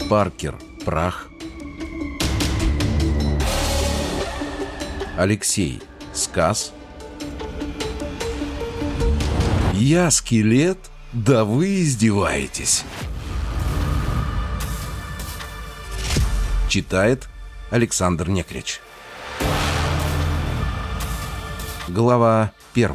Паркер «Прах». Алексей «Сказ». «Я скелет? Да вы издеваетесь!» Читает Александр Некрич. Глава 1.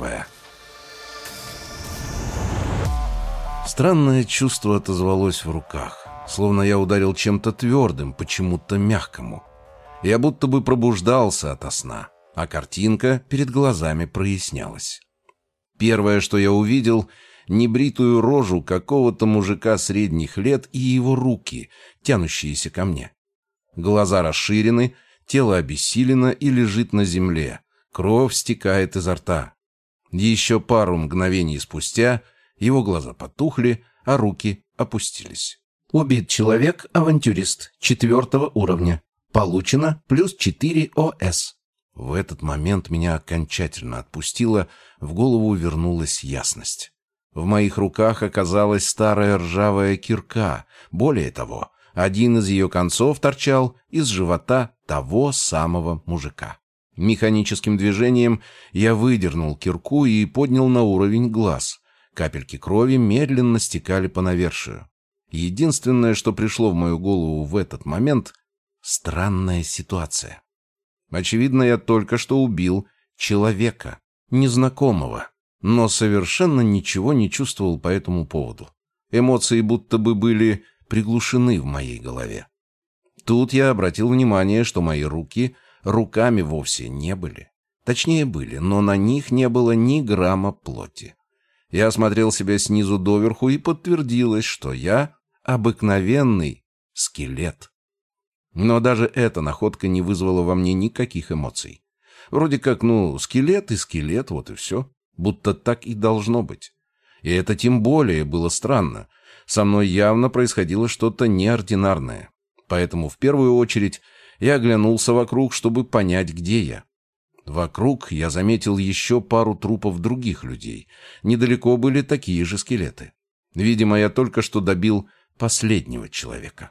Странное чувство отозвалось в руках, словно я ударил чем-то твердым, почему-то мягкому. Я будто бы пробуждался ото сна, а картинка перед глазами прояснялась. Первое, что я увидел — небритую рожу какого-то мужика средних лет и его руки, тянущиеся ко мне. Глаза расширены, тело обессилено и лежит на земле. Кровь стекает изо рта. Еще пару мгновений спустя его глаза потухли, а руки опустились. Убит человек, авантюрист, 4 уровня. Получено +4 ОС. В этот момент меня окончательно отпустило, в голову вернулась ясность. В моих руках оказалась старая ржавая кирка. Более того, один из ее концов торчал из живота того самого мужика. Механическим движением я выдернул кирку и поднял на уровень глаз. Капельки крови медленно стекали по навершию. Единственное, что пришло в мою голову в этот момент — странная ситуация. Очевидно, я только что убил человека, незнакомого, но совершенно ничего не чувствовал по этому поводу. Эмоции будто бы были приглушены в моей голове. Тут я обратил внимание, что мои руки руками вовсе не были. Точнее, были, но на них не было ни грамма плоти. Я осмотрел себя снизу доверху, и подтвердилось, что я обыкновенный скелет. Но даже эта находка не вызвала во мне никаких эмоций. Вроде как, скелет и скелет, вот и все. Будто так и должно быть. И это тем более было странно. Со мной явно происходило что-то неординарное. Поэтому в первую очередь я оглянулся вокруг, чтобы понять, где я. Вокруг я заметил еще пару трупов других людей. Недалеко были такие же скелеты. Видимо, я только что добил последнего человека.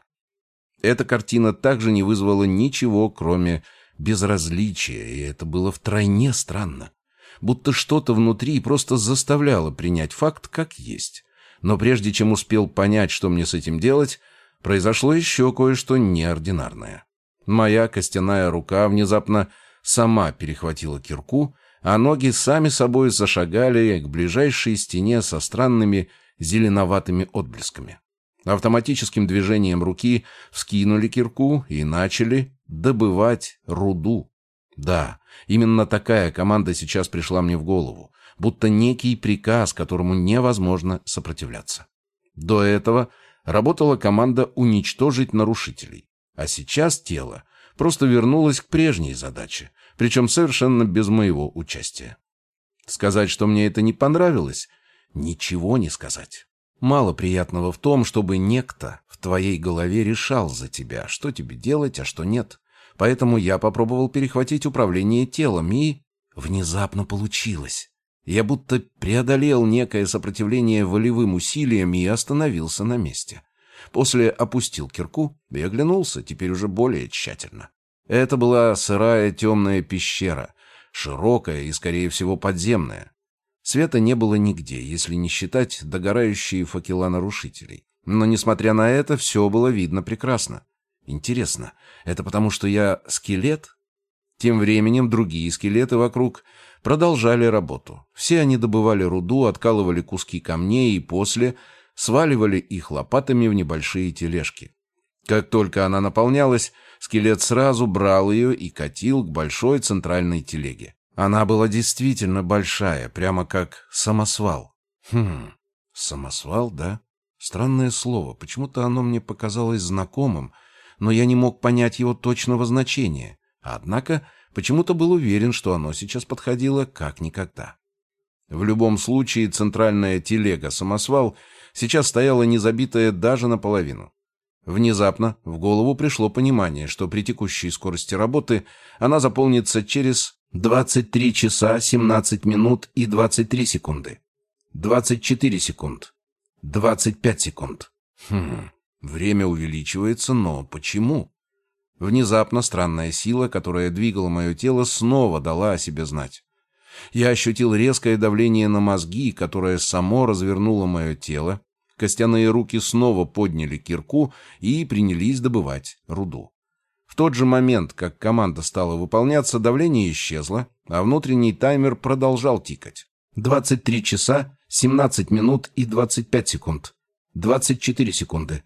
Эта картина также не вызвала ничего, кроме безразличия, и это было втройне странно. Будто что-то внутри просто заставляло принять факт как есть. Но прежде чем успел понять, что мне с этим делать, произошло еще кое-что неординарное. Моя костяная рука внезапно сама перехватила кирку, а ноги сами собой зашагали к ближайшей стене со странными зеленоватыми отблесками. Автоматическим движением руки вскинули кирку и начали добывать руду. Да, именно такая команда сейчас пришла мне в голову, будто некий приказ, которому невозможно сопротивляться. До этого работала команда уничтожить нарушителей, а сейчас тело просто вернулось к прежней задаче, причем совершенно без моего участия. Сказать, что мне это не понравилось, ничего не сказать. Мало приятного в том, чтобы некто в твоей голове решал за тебя, что тебе делать, а что нет. Поэтому я попробовал перехватить управление телом, и внезапно получилось. Я будто преодолел некое сопротивление волевым усилиям и остановился на месте. После опустил кирку и оглянулся, теперь уже более тщательно. Это была сырая темная пещера, широкая и, скорее всего, подземная. Света не было нигде, если не считать догорающие факела нарушителей. Но, несмотря на это, все было видно прекрасно. Интересно, это потому, что я скелет? Тем временем другие скелеты вокруг продолжали работу. Все они добывали руду, откалывали куски камней и после сваливали их лопатами в небольшие тележки. Как только она наполнялась, скелет сразу брал ее и катил к большой центральной телеге. Она была действительно большая, прямо как самосвал. Самосвал, да? Странное слово, почему-то оно мне показалось знакомым, но я не мог понять его точного значения. Однако почему-то был уверен, что оно сейчас подходило как никогда. В любом случае, центральная телега-самосвал сейчас стояла не забитая даже наполовину. Внезапно в голову пришло понимание, что при текущей скорости работы она заполнится через 23 часа 17 минут и 23 секунды. 24 секунд. 25 секунд. Время увеличивается, но почему? Внезапно странная сила, которая двигала мое тело, снова дала о себе знать. Я ощутил резкое давление на мозги, которое само развернуло мое тело. Костяные руки снова подняли кирку и принялись добывать руду. В тот же момент, как команда стала выполняться, давление исчезло, а внутренний таймер продолжал тикать. 23 часа, 17 минут и 25 секунд. 24 секунды.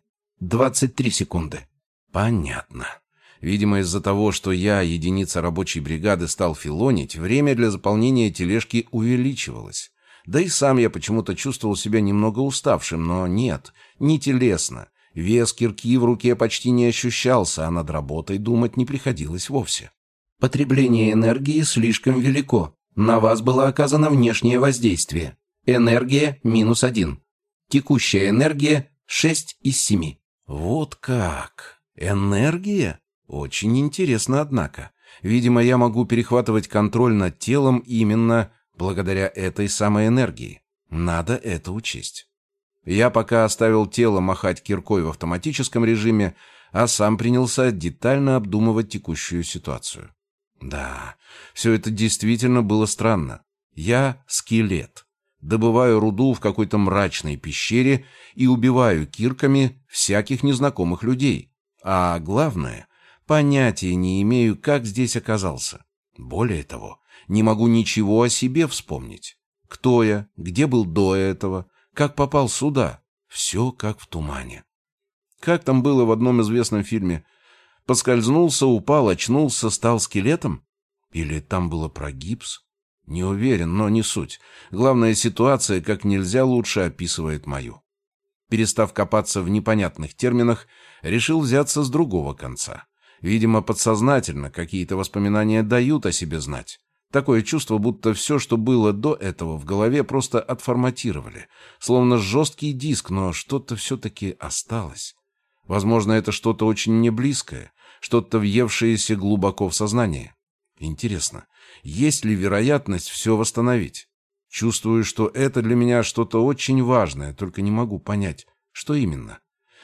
23 секунды. Понятно. Видимо, из-за того, что я, единица рабочей бригады, стал филонить, время для заполнения тележки увеличивалось. Да и сам я почему-то чувствовал себя немного уставшим, но нет, не телесно. Вес кирки в руке почти не ощущался, а над работой думать не приходилось вовсе. Потребление энергии слишком велико. На вас было оказано внешнее воздействие. Энергия -1. Текущая энергия 6 из 7. Вот как? Энергия? Очень интересно, однако. Видимо, я могу перехватывать контроль над телом именно благодаря этой самой энергии. Надо это учесть. Я пока оставил тело махать киркой в автоматическом режиме, а сам принялся детально обдумывать текущую ситуацию. Да, все это действительно было странно. Я скелет. Добываю руду в какой-то мрачной пещере и убиваю кирками всяких незнакомых людей. А главное, понятия не имею, как здесь оказался. Более того, не могу ничего о себе вспомнить. Кто я, где был до этого, как попал сюда. Все как в тумане. Как там было в одном известном фильме? Поскользнулся, упал, очнулся, стал скелетом? Или там было про гипс? Не уверен, но не суть. Главная ситуация как нельзя лучше описывает мою. Перестав копаться в непонятных терминах, решил взяться с другого конца. Видимо, подсознательно какие-то воспоминания дают о себе знать. Такое чувство, будто все, что было до этого в голове, просто отформатировали. Словно жесткий диск, но что-то все-таки осталось. Возможно, это что-то очень мне близкое, что-то въевшееся глубоко в сознание. Интересно, есть ли вероятность все восстановить? Чувствую, что это для меня что-то очень важное, только не могу понять, что именно.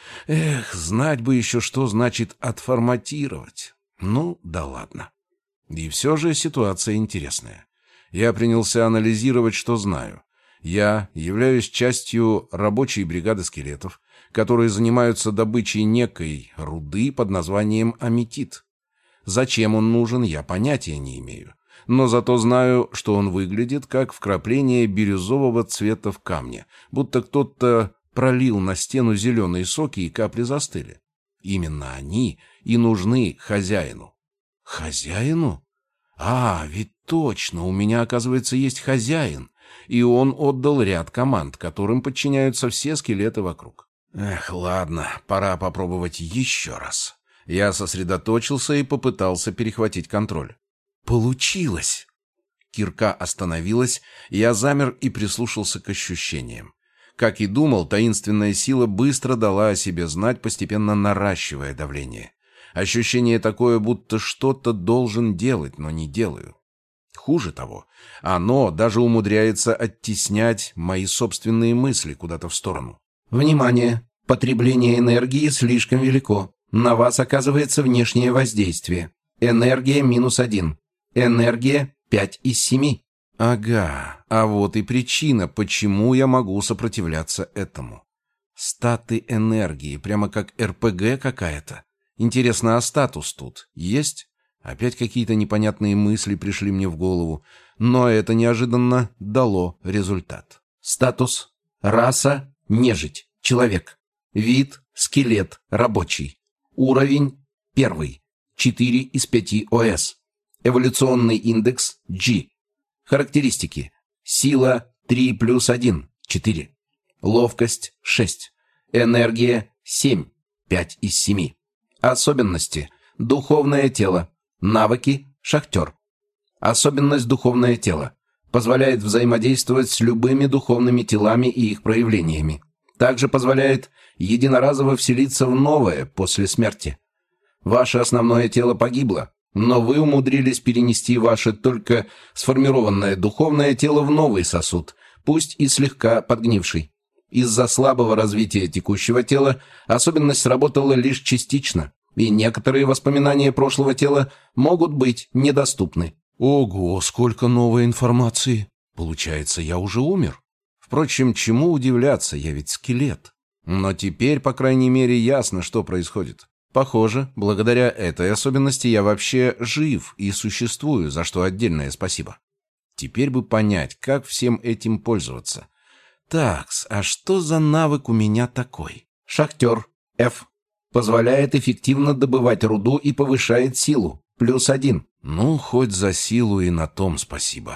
Эх, знать бы еще, что значит «отформатировать». Ну, да ладно. И все же ситуация интересная. Я принялся анализировать, что знаю. Я являюсь частью рабочей бригады скелетов, которые занимаются добычей некой руды под названием аметит. Зачем он нужен, я понятия не имею. Но зато знаю, что он выглядит как вкрапление бирюзового цвета в камне, будто кто-то пролил на стену зеленые соки и капли застыли. Именно они и нужны хозяину. Хозяину? Ведь точно, у меня, оказывается, есть хозяин, и он отдал ряд команд, которым подчиняются все скелеты вокруг. Эх, ладно, пора попробовать еще раз. Я сосредоточился и попытался перехватить контроль. Получилось! Кирка остановилась, я замер и прислушался к ощущениям. Как и думал, таинственная сила быстро дала о себе знать, постепенно наращивая давление. Ощущение такое, будто что-то должен делать, но не делаю. Хуже того, оно даже умудряется оттеснять мои собственные мысли куда-то в сторону. Внимание! Потребление энергии слишком велико. На вас оказывается внешнее воздействие. Энергия -1. Энергия 5 из 7. Ага, а вот и причина, почему я могу сопротивляться этому. Статы энергии, прямо как РПГ какая-то. Интересно, а статус тут есть? Опять какие-то непонятные мысли пришли мне в голову, но это неожиданно дало результат. Статус. Раса. Нежить. Человек. Вид. Скелет. Рабочий. Уровень 1. 4 из 5 ОС. Эволюционный индекс G. Характеристики. Сила 3 плюс 1. 4. Ловкость 6. Энергия 7. 5 из 7. Особенности. Духовное тело. Навыки. Шахтер. Особенность духовное тело. Позволяет взаимодействовать с любыми духовными телами и их проявлениями. Также позволяет единоразово вселиться в новое после смерти. Ваше основное тело погибло, но вы умудрились перенести ваше только сформированное духовное тело в новый сосуд, пусть и слегка подгнивший. Из-за слабого развития текущего тела особенность сработала лишь частично, и некоторые воспоминания прошлого тела могут быть недоступны. Ого, сколько новой информации! Получается, я уже умер? Впрочем, чему удивляться, я ведь скелет. Но теперь, по крайней мере, ясно, что происходит. Похоже, благодаря этой особенности я вообще жив и существую, за что отдельное спасибо. Теперь бы понять, как всем этим пользоваться. Такс, а что за навык у меня такой? Шахтер. F. Позволяет эффективно добывать руду и повышает силу. +1. Ну, хоть за силу и на том спасибо.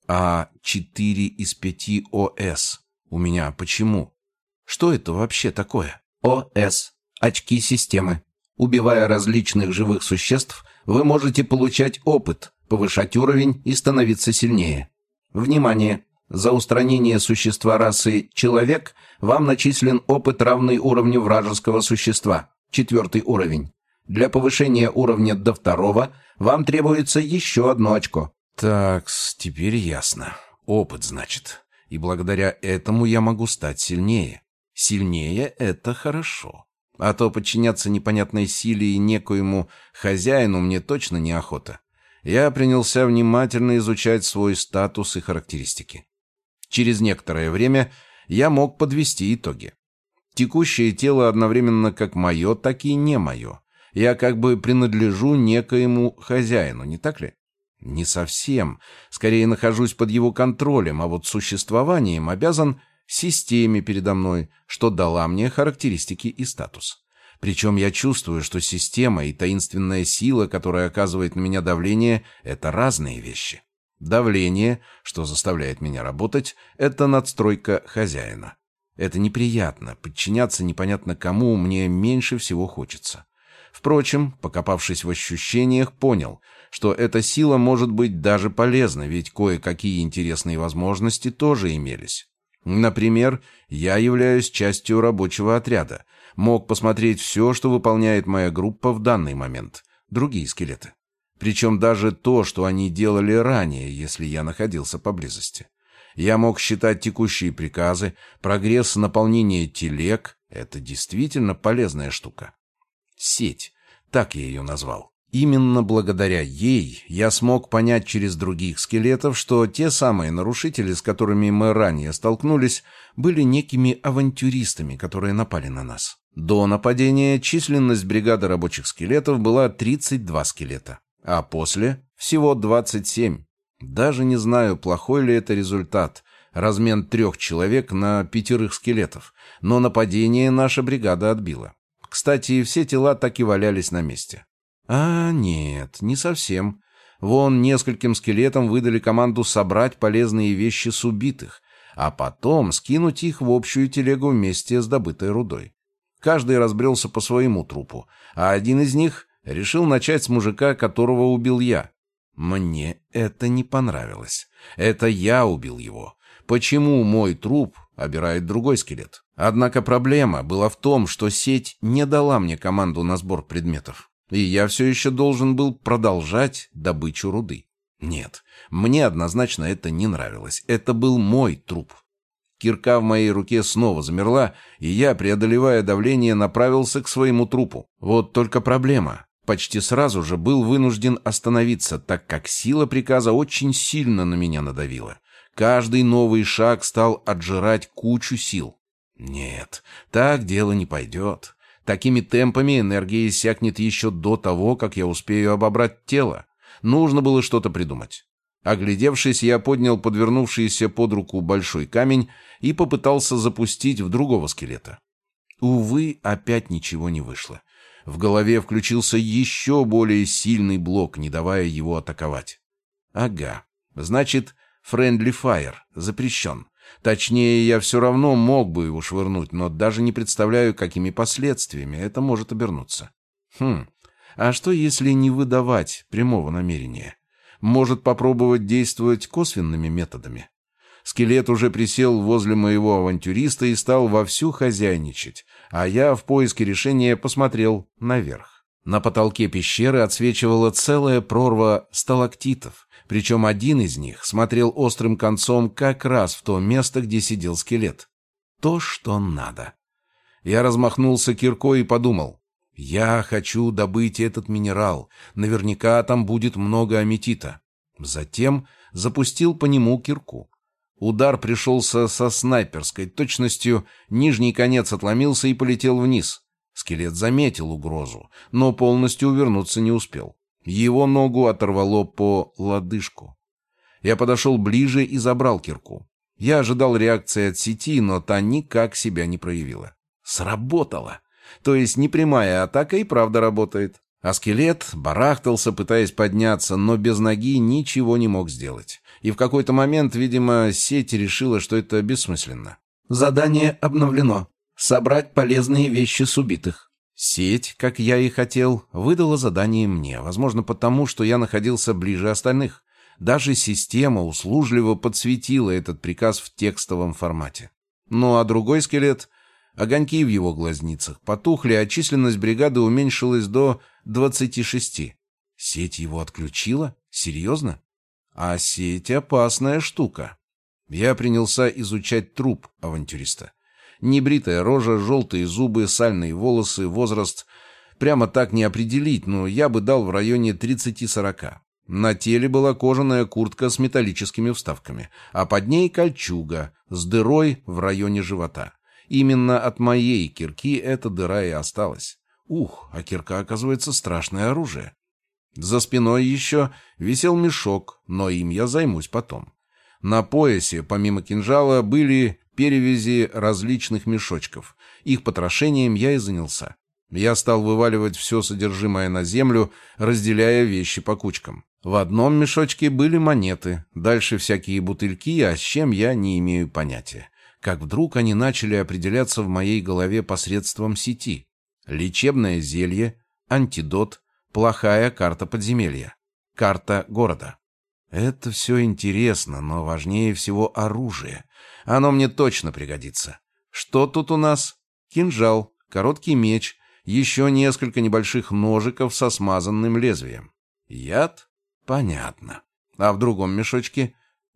А 4 из 5 ОС у меня почему? Что это вообще такое? ОС. Очки системы. Убивая различных живых существ, вы можете получать опыт, повышать уровень и становиться сильнее. Внимание! За устранение существа расы «Человек» вам начислен опыт, равный уровню вражеского существа, 4 уровень. Для повышения уровня до 2 вам требуется еще 1 очко. Такс, теперь ясно. Опыт, значит. И благодаря этому я могу стать сильнее. Сильнее — это хорошо. А то подчиняться непонятной силе и некоему хозяину мне точно неохота. Я принялся внимательно изучать свой статус и характеристики. Через некоторое время я мог подвести итоги. Текущее тело одновременно как мое, так и не мое. Я как бы принадлежу некоему хозяину, не так ли? Не совсем. Скорее нахожусь под его контролем, а вот существованием обязан системе передо мной, что дала мне характеристики и статус. Причем я чувствую, что система и таинственная сила, которая оказывает на меня давление, это разные вещи. Давление, что заставляет меня работать, это надстройка хозяина. Это неприятно, подчиняться непонятно кому мне меньше всего хочется. Впрочем, покопавшись в ощущениях, понял, что эта сила может быть даже полезна, ведь кое-какие интересные возможности тоже имелись. Например, я являюсь частью рабочего отряда, мог посмотреть все, что выполняет моя группа в данный момент, другие скелеты. Причем даже то, что они делали ранее, если я находился поблизости. Я мог считать текущие приказы, прогресс наполнения телег — это действительно полезная штука. Сеть, так я ее назвал. Именно благодаря ей я смог понять через других скелетов, что те самые нарушители, с которыми мы ранее столкнулись, были некими авантюристами, которые напали на нас. До нападения численность бригады рабочих скелетов была 32 скелета, а после всего 27. Даже не знаю, плохой ли это результат, размен 3 человек на 5 скелетов, но нападение наша бригада отбила. Кстати, все тела так и валялись на месте. А нет, не совсем. Вон нескольким скелетам выдали команду собрать полезные вещи с убитых, а потом скинуть их в общую телегу вместе с добытой рудой. Каждый разбрелся по своему трупу, а один из них решил начать с мужика, которого убил я. Мне это не понравилось. Это я убил его. Почему мой труп обирает другой скелет? Однако проблема была в том, что сеть не дала мне команду на сбор предметов. И я все еще должен был продолжать добычу руды. Нет, мне однозначно это не нравилось. Это был мой труп. Кирка в моей руке снова замерла, и я, преодолевая давление, направился к своему трупу. Вот только проблема. Почти сразу же был вынужден остановиться, так как сила приказа очень сильно на меня надавила. Каждый новый шаг стал отжирать кучу сил. Нет, так дело не пойдет. Такими темпами энергия иссякнет еще до того, как я успею обобрать тело. Нужно было что-то придумать. Оглядевшись, я поднял подвернувшийся под руку большой камень и попытался запустить в другого скелета. Увы, опять ничего не вышло. В голове включился еще более сильный блок, не давая его атаковать. Ага, значит, Friendly Fire запрещен. Точнее, я все равно мог бы его швырнуть, но даже не представляю, какими последствиями это может обернуться. А что, если не выдавать прямого намерения? Может попробовать действовать косвенными методами? Скелет уже присел возле моего авантюриста и стал вовсю хозяйничать, а я в поиске решения посмотрел наверх. На потолке пещеры отсвечивала целая прорва сталактитов, причем один из них смотрел острым концом как раз в то место, где сидел скелет. То, что надо. Я размахнулся киркой и подумал: я хочу добыть этот минерал. Наверняка там будет много аметита. Затем запустил по нему кирку. Удар пришелся со снайперской точностью, нижний конец отломился и полетел вниз. Скелет заметил угрозу, но полностью увернуться не успел. Его ногу оторвало по лодыжку. Я подошел ближе и забрал кирку. Я ожидал реакции от сети, но та никак себя не проявила. Сработало. То есть непрямая атака и правда работает. А скелет барахтался, пытаясь подняться, но без ноги ничего не мог сделать. И в какой-то момент, видимо, сеть решила, что это бессмысленно. Задание обновлено. Собрать полезные вещи с убитых. Сеть, как я и хотел, выдала задание мне, возможно, потому, что я находился ближе остальных. Даже система услужливо подсветила этот приказ в текстовом формате. Ну а другой скелет... Огоньки в его глазницах потухли, а численность бригады уменьшилась до 26. Сеть его отключила? Серьезно? А сеть — опасная штука. Я принялся изучать труп авантюриста. Небритая рожа, желтые зубы, сальные волосы, возраст. Прямо так не определить, но я бы дал в районе 30-40. На теле была кожаная куртка с металлическими вставками, а под ней кольчуга с дырой в районе живота. Именно от моей кирки эта дыра и осталась. Ух, а кирка, оказывается, страшное оружие. За спиной еще висел мешок, но им я займусь потом. На поясе, помимо кинжала, были перевязи различных мешочков. Их потрошением я и занялся. Я стал вываливать все содержимое на землю, разделяя вещи по кучкам. В одном мешочке были монеты, дальше всякие бутыльки, а с чем я не имею понятия. Как вдруг они начали определяться в моей голове посредством сети. Лечебное зелье, антидот, плохая карта подземелья, карта города. Это все интересно, но важнее всего оружие. Оно мне точно пригодится. Что тут у нас? Кинжал, короткий меч, еще несколько небольших ножиков со смазанным лезвием. Яд? Понятно. А в другом мешочке?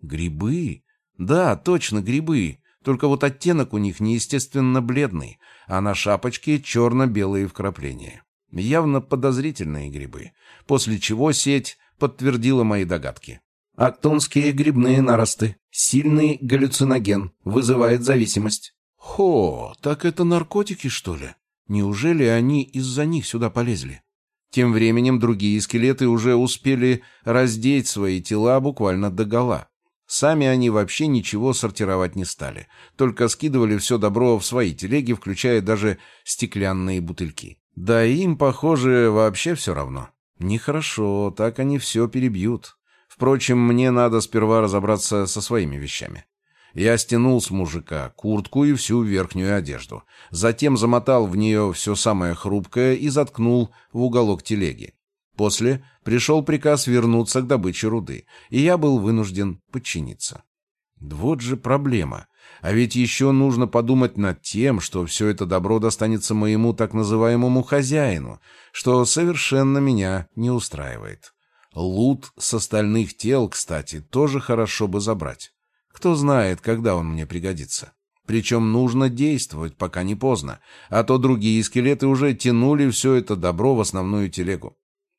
Грибы? Да, точно, грибы. Только вот оттенок у них неестественно бледный, а на шапочке черно-белые вкрапления. Явно подозрительные грибы, после чего сеть подтвердила мои догадки. Актонские грибные наросты. Сильный галлюциноген. Вызывает зависимость. Хо, так это наркотики, что ли? Неужели они из-за них сюда полезли? Тем временем другие скелеты уже успели раздеть свои тела буквально догола. Сами они вообще ничего сортировать не стали, только скидывали все добро в свои телеги, включая даже стеклянные бутыльки. Да и им, похоже, вообще все равно. Нехорошо, так они все перебьют. Впрочем, мне надо сперва разобраться со своими вещами. Я стянул с мужика куртку и всю верхнюю одежду, затем замотал в нее все самое хрупкое и заткнул в уголок телеги. После пришел приказ вернуться к добыче руды, и я был вынужден подчиниться. Вот же проблема. А ведь еще нужно подумать над тем, что все это добро достанется моему так называемому хозяину, что совершенно меня не устраивает. Лут с остальных тел, кстати, тоже хорошо бы забрать. Кто знает, когда он мне пригодится. Причем нужно действовать, пока не поздно, а то другие скелеты уже тянули все это добро в основную телегу.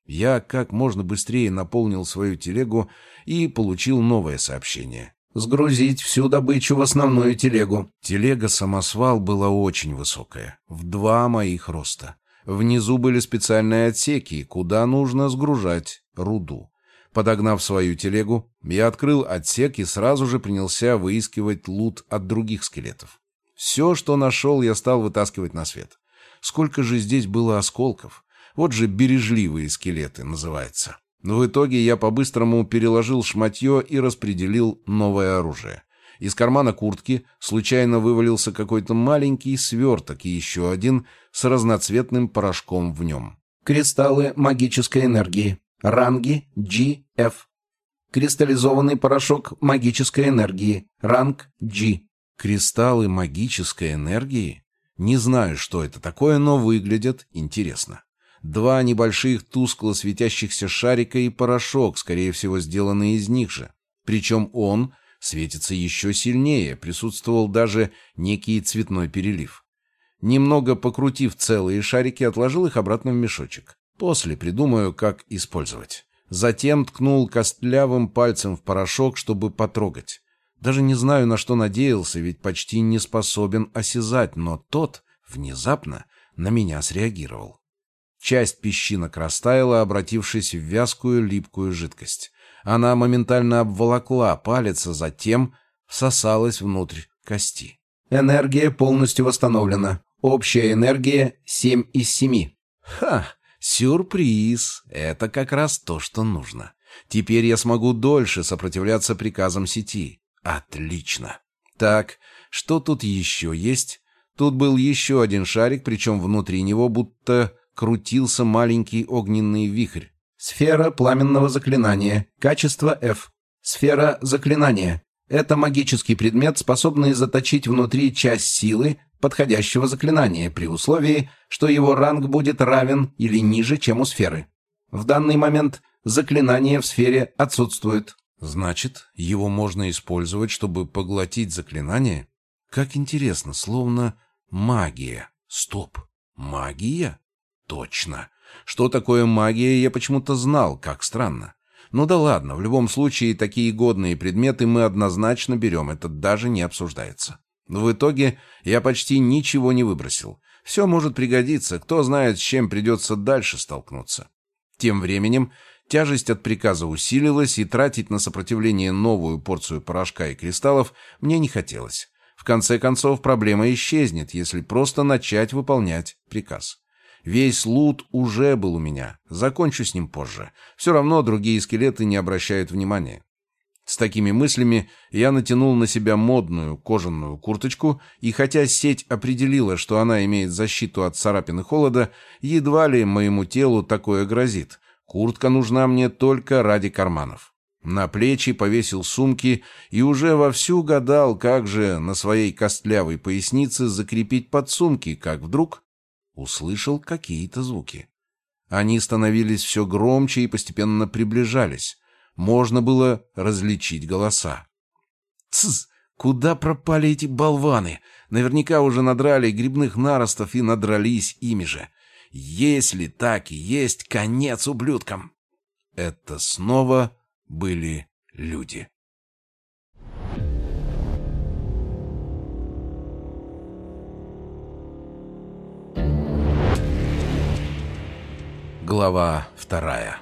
Я как можно быстрее наполнил свою телегу и получил новое сообщение. Сгрузить всю добычу в основную телегу. Телега-самосвал была очень высокая, в 2 моих роста. Внизу были специальные отсеки, куда нужно сгружать руду. Подогнав свою телегу, я открыл отсек и сразу же принялся выискивать лут от других скелетов. Все, что нашел, я стал вытаскивать на свет. Сколько же здесь было осколков. Вот же бережливые скелеты называется. В итоге я по-быстрому переложил шматье и распределил новое оружие. Из кармана куртки случайно вывалился какой-то маленький сверток и еще один с разноцветным порошком в нем. Кристаллы магической энергии. Ранги G, F. Кристаллизованный порошок магической энергии. Ранг G. Кристаллы магической энергии? Не знаю, что это такое, но выглядят интересно. 2 небольших тускло светящихся шарика и порошок, скорее всего, сделанный из них же. Причем он светится еще сильнее, присутствовал даже некий цветной перелив. Немного покрутив целые шарики, отложил их обратно в мешочек. После придумаю, как использовать. Затем ткнул костлявым пальцем в порошок, чтобы потрогать. Даже не знаю, на что надеялся, ведь почти не способен осязать, но тот внезапно на меня среагировал. Часть песчинок растаяла, обратившись в вязкую липкую жидкость. Она моментально обволокла палец, а затем всосалась внутрь кости. Энергия полностью восстановлена. Общая энергия 7 из 7. Ха! Сюрприз! Это как раз то, что нужно. Теперь я смогу дольше сопротивляться приказам сети. Отлично! Так, что тут еще есть? Тут был еще один шарик, причем внутри него будто крутился маленький огненный вихрь. Сфера пламенного заклинания. Качество F. Сфера заклинания. Это магический предмет, способный заточить внутри часть силы подходящего заклинания, при условии, что его ранг будет равен или ниже, чем у сферы. В данный момент заклинание в сфере отсутствует. Значит, его можно использовать, чтобы поглотить заклинание? Как интересно, словно магия. Стоп, магия? Точно. Что такое магия, я почему-то знал, как странно. Ну да ладно, в любом случае, такие годные предметы мы однозначно берем, это даже не обсуждается. В итоге я почти ничего не выбросил. Все может пригодиться, кто знает, с чем придется дальше столкнуться. Тем временем тяжесть от приказа усилилась, и тратить на сопротивление новую порцию порошка и кристаллов мне не хотелось. В конце концов, проблема исчезнет, если просто начать выполнять приказ. Весь лут уже был у меня, закончу с ним позже. Все равно другие скелеты не обращают внимания. С такими мыслями я натянул на себя модную кожаную курточку, и хотя сеть определила, что она имеет защиту от царапин и холода, едва ли моему телу такое грозит. Куртка нужна мне только ради карманов. На плечи повесил сумки и уже вовсю гадал, как же на своей костлявой пояснице закрепить подсумки, как вдруг услышал какие-то звуки. Они становились все громче и постепенно приближались. Можно было различить голоса. «Тсс! Куда пропали эти болваны? Наверняка уже надрали грибных наростов и надрались ими же. Если так и есть, конец ублюдкам!» Это снова были люди. Глава 2.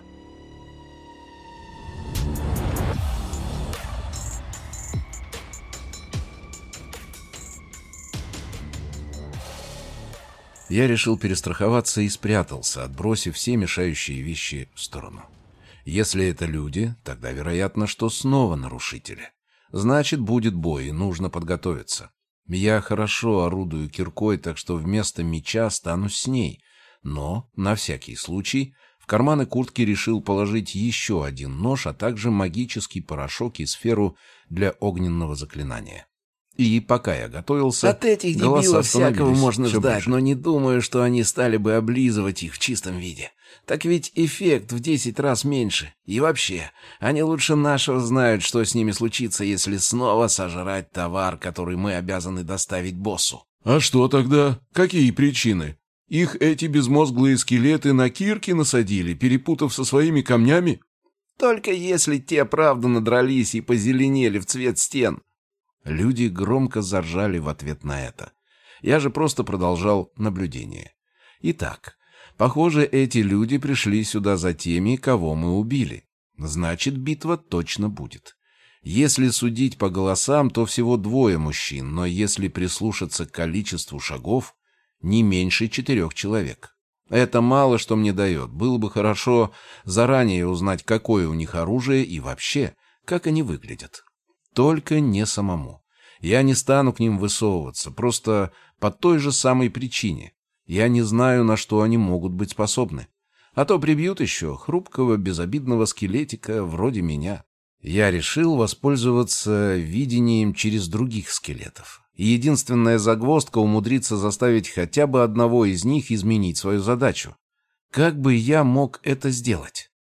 Я решил перестраховаться и спрятался, отбросив все мешающие вещи в сторону. Если это люди, тогда вероятно, что снова нарушители. Значит, будет бой, и нужно подготовиться. Я хорошо орудую киркой, так что вместо меча останусь с ней. Но, на всякий случай, в карманы куртки решил положить еще один нож, а также магический порошок и сферу для огненного заклинания. И пока я готовился, от этих дебилов всякого можно ждать, но не думаю, что они стали бы облизывать их в чистом виде. Так ведь эффект в 10 раз меньше. И вообще, они лучше нашего знают, что с ними случится, если снова сожрать товар, который мы обязаны доставить боссу. А что тогда? Какие причины? Их эти безмозглые скелеты на кирки насадили, перепутав со своими камнями? Только если те правда надрались и позеленели в цвет стен. Люди громко заржали в ответ на это. Я же просто продолжал наблюдение. Итак, похоже, эти люди пришли сюда за теми, кого мы убили. Значит, битва точно будет. Если судить по голосам, то всего 2 мужчин, но если прислушаться к количеству шагов, не меньше 4 человек. Это мало что мне дает. Было бы хорошо заранее узнать, какое у них оружие и вообще, как они выглядят. Только не самому. Я не стану к ним высовываться, просто по той же самой причине. Я не знаю, на что они могут быть способны. А то прибьют еще хрупкого, безобидного скелетика вроде меня. Я решил воспользоваться видением через других скелетов. И единственная загвоздка — умудриться заставить хотя бы одного из них изменить свою задачу. Как бы я мог это сделать?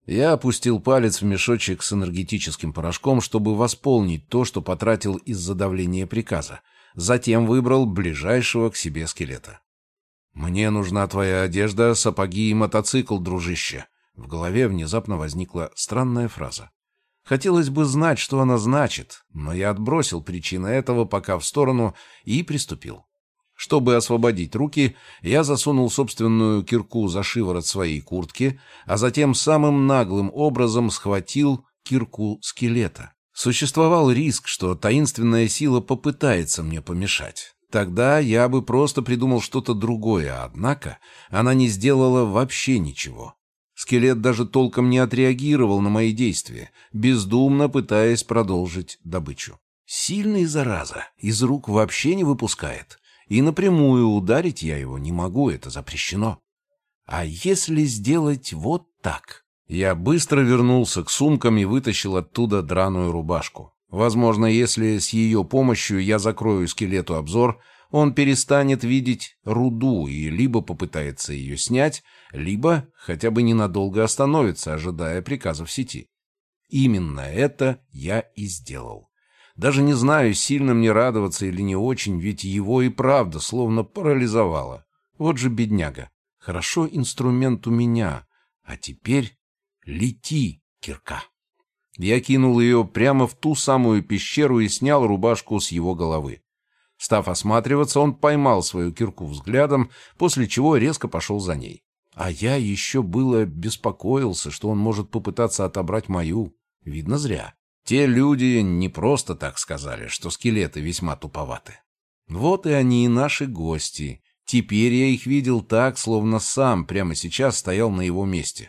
Я опустил палец в мешочек с энергетическим порошком, чтобы восполнить то, что потратил из-за давления приказа. Затем выбрал ближайшего к себе скелета. «Мне нужна твоя одежда, сапоги и мотоцикл, дружище». В голове внезапно возникла странная фраза. Хотелось бы знать, что она значит, но я отбросил причины этого пока в сторону и приступил. Чтобы освободить руки, я засунул собственную кирку за шиворот своей куртки, а затем самым наглым образом схватил кирку скелета. Существовал риск, что таинственная сила попытается мне помешать. Тогда я бы просто придумал что-то другое, однако она не сделала вообще ничего. Скелет даже толком не отреагировал на мои действия, бездумно пытаясь продолжить добычу. Сильный, зараза, из рук вообще не выпускает. И напрямую ударить я его не могу, это запрещено. А если сделать вот так? Я быстро вернулся к сумкам и вытащил оттуда драную рубашку. Возможно, если с ее помощью я закрою скелету обзор, он перестанет видеть руду и либо попытается ее снять, либо хотя бы ненадолго остановится, ожидая приказов сети. Именно это я и сделал. Даже не знаю, сильно мне радоваться или не очень, ведь его и правда словно парализовало. Вот же бедняга. Хорошо инструмент у меня. А теперь лети, кирка. Я кинул ее прямо в ту самую пещеру и снял рубашку с его головы. Став осматриваться, он поймал свою кирку взглядом, после чего резко пошел за ней. А я еще было беспокоился, что он может попытаться отобрать мою. Видно, зря. Те люди не просто так сказали, что скелеты весьма туповаты. Вот и они, наши гости. Теперь я их видел так, словно сам прямо сейчас стоял на его месте.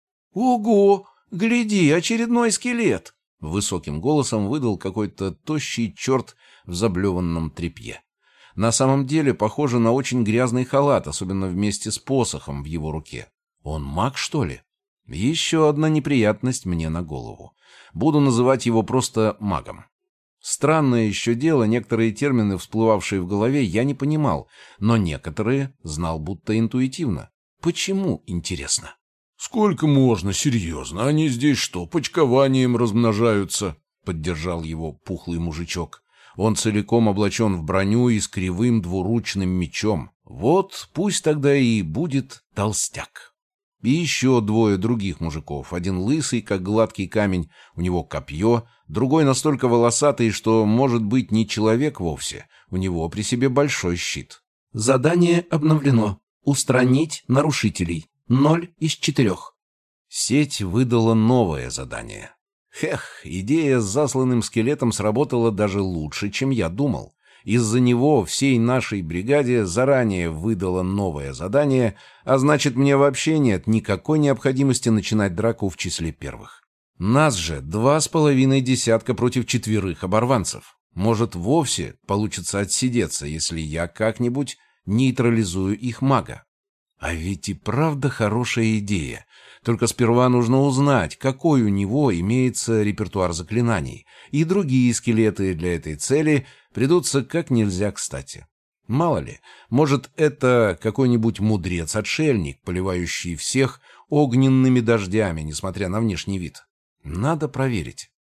«Ого! Гляди, очередной скелет!» Высоким голосом выдал какой-то тощий черт в заблеванном тряпье. На самом деле похоже на очень грязный халат, особенно вместе с посохом в его руке. Он маг, что ли? Еще одна неприятность мне на голову. Буду называть его просто магом. Странное еще дело, некоторые термины, всплывавшие в голове, я не понимал, но некоторые знал будто интуитивно. Почему, интересно? «Сколько можно, серьезно? Они здесь что, почкованием размножаются?» — поддержал его пухлый мужичок. Он целиком облачен в броню и с кривым двуручным мечом. Вот пусть тогда и будет толстяк. И еще двое других мужиков. Один лысый, как гладкий камень, у него копье, другой настолько волосатый, что может быть не человек вовсе. У него при себе большой щит. Задание обновлено. Устранить нарушителей. 0 из 4. Сеть выдала новое задание. Хех, идея с засланным скелетом сработала даже лучше, чем я думал. Из-за него всей нашей бригаде заранее выдала новое задание, а значит, мне вообще нет никакой необходимости начинать драку в числе первых. Нас же 2,5 десятка против 4 оборванцев. Может, вовсе получится отсидеться, если я как-нибудь нейтрализую их мага. А ведь и правда хорошая идея. Только сперва нужно узнать, какой у него имеется репертуар заклинаний, и другие скелеты для этой цели придутся как нельзя кстати. Мало ли, может, это какой-нибудь мудрец-отшельник, поливающий всех огненными дождями, несмотря на внешний вид. Надо проверить.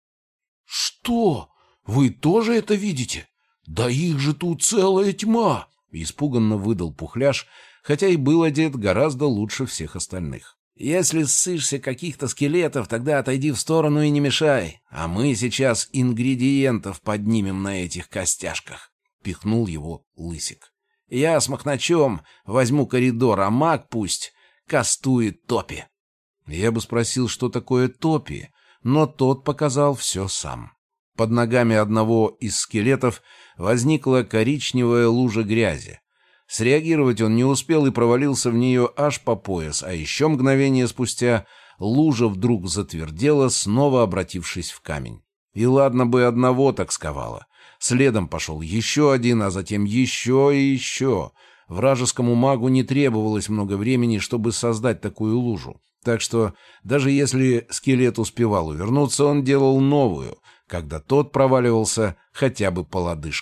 «Что? Вы тоже это видите? Да их же тут целая тьма!» — испуганно выдал Пухляш, хотя и был одет гораздо лучше всех остальных. «Если ссышься каких-то скелетов, тогда отойди в сторону и не мешай, а мы сейчас ингредиентов поднимем на этих костяшках», — пихнул его Лысик. «Я с Махначом возьму коридор, а маг пусть кастует топи». Я бы спросил, что такое топи, но тот показал все сам. Под ногами одного из скелетов возникла коричневая лужа грязи. Среагировать он не успел и провалился в нее аж по пояс, а еще мгновение спустя лужа вдруг затвердела, снова обратившись в камень. И ладно бы одного так сковало. Следом пошел еще один, а затем еще и еще. Вражескому магу не требовалось много времени, чтобы создать такую лужу. Так что даже если скелет успевал увернуться, он делал новую, когда тот проваливался хотя бы по лодыжку.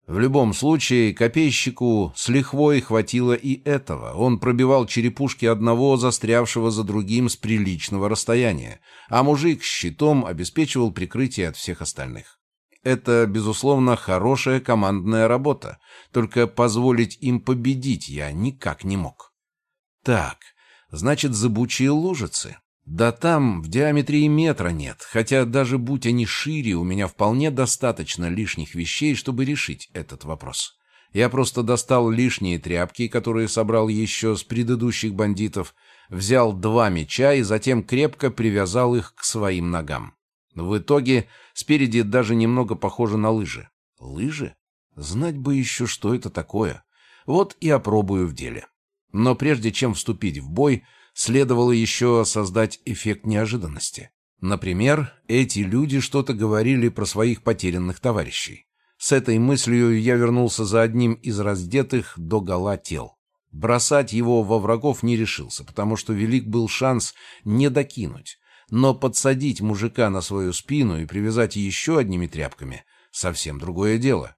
В любом случае, копейщику с лихвой хватило и этого. Он пробивал черепушки одного застрявшего за другим с приличного расстояния, а мужик с щитом обеспечивал прикрытие от всех остальных. Это, безусловно, хорошая командная работа, только позволить им победить я никак не мог. Так, значит, зыбучие лужицы. Да там в диаметре и метра нет, хотя даже будь они шире, у меня вполне достаточно лишних вещей, чтобы решить этот вопрос. Я просто достал лишние тряпки, которые собрал еще с предыдущих бандитов, взял 2 меча и затем крепко привязал их к своим ногам. В итоге спереди даже немного похоже на лыжи. Лыжи? Знать бы еще, что это такое. Вот и опробую в деле. Но прежде чем вступить в бой, следовало еще создать эффект неожиданности. Например, эти люди что-то говорили про своих потерянных товарищей. С этой мыслью я вернулся за одним из раздетых догола тел. Бросать его во врагов не решился, потому что велик был шанс не докинуть. Но подсадить мужика на свою спину и привязать еще одними тряпками — совсем другое дело.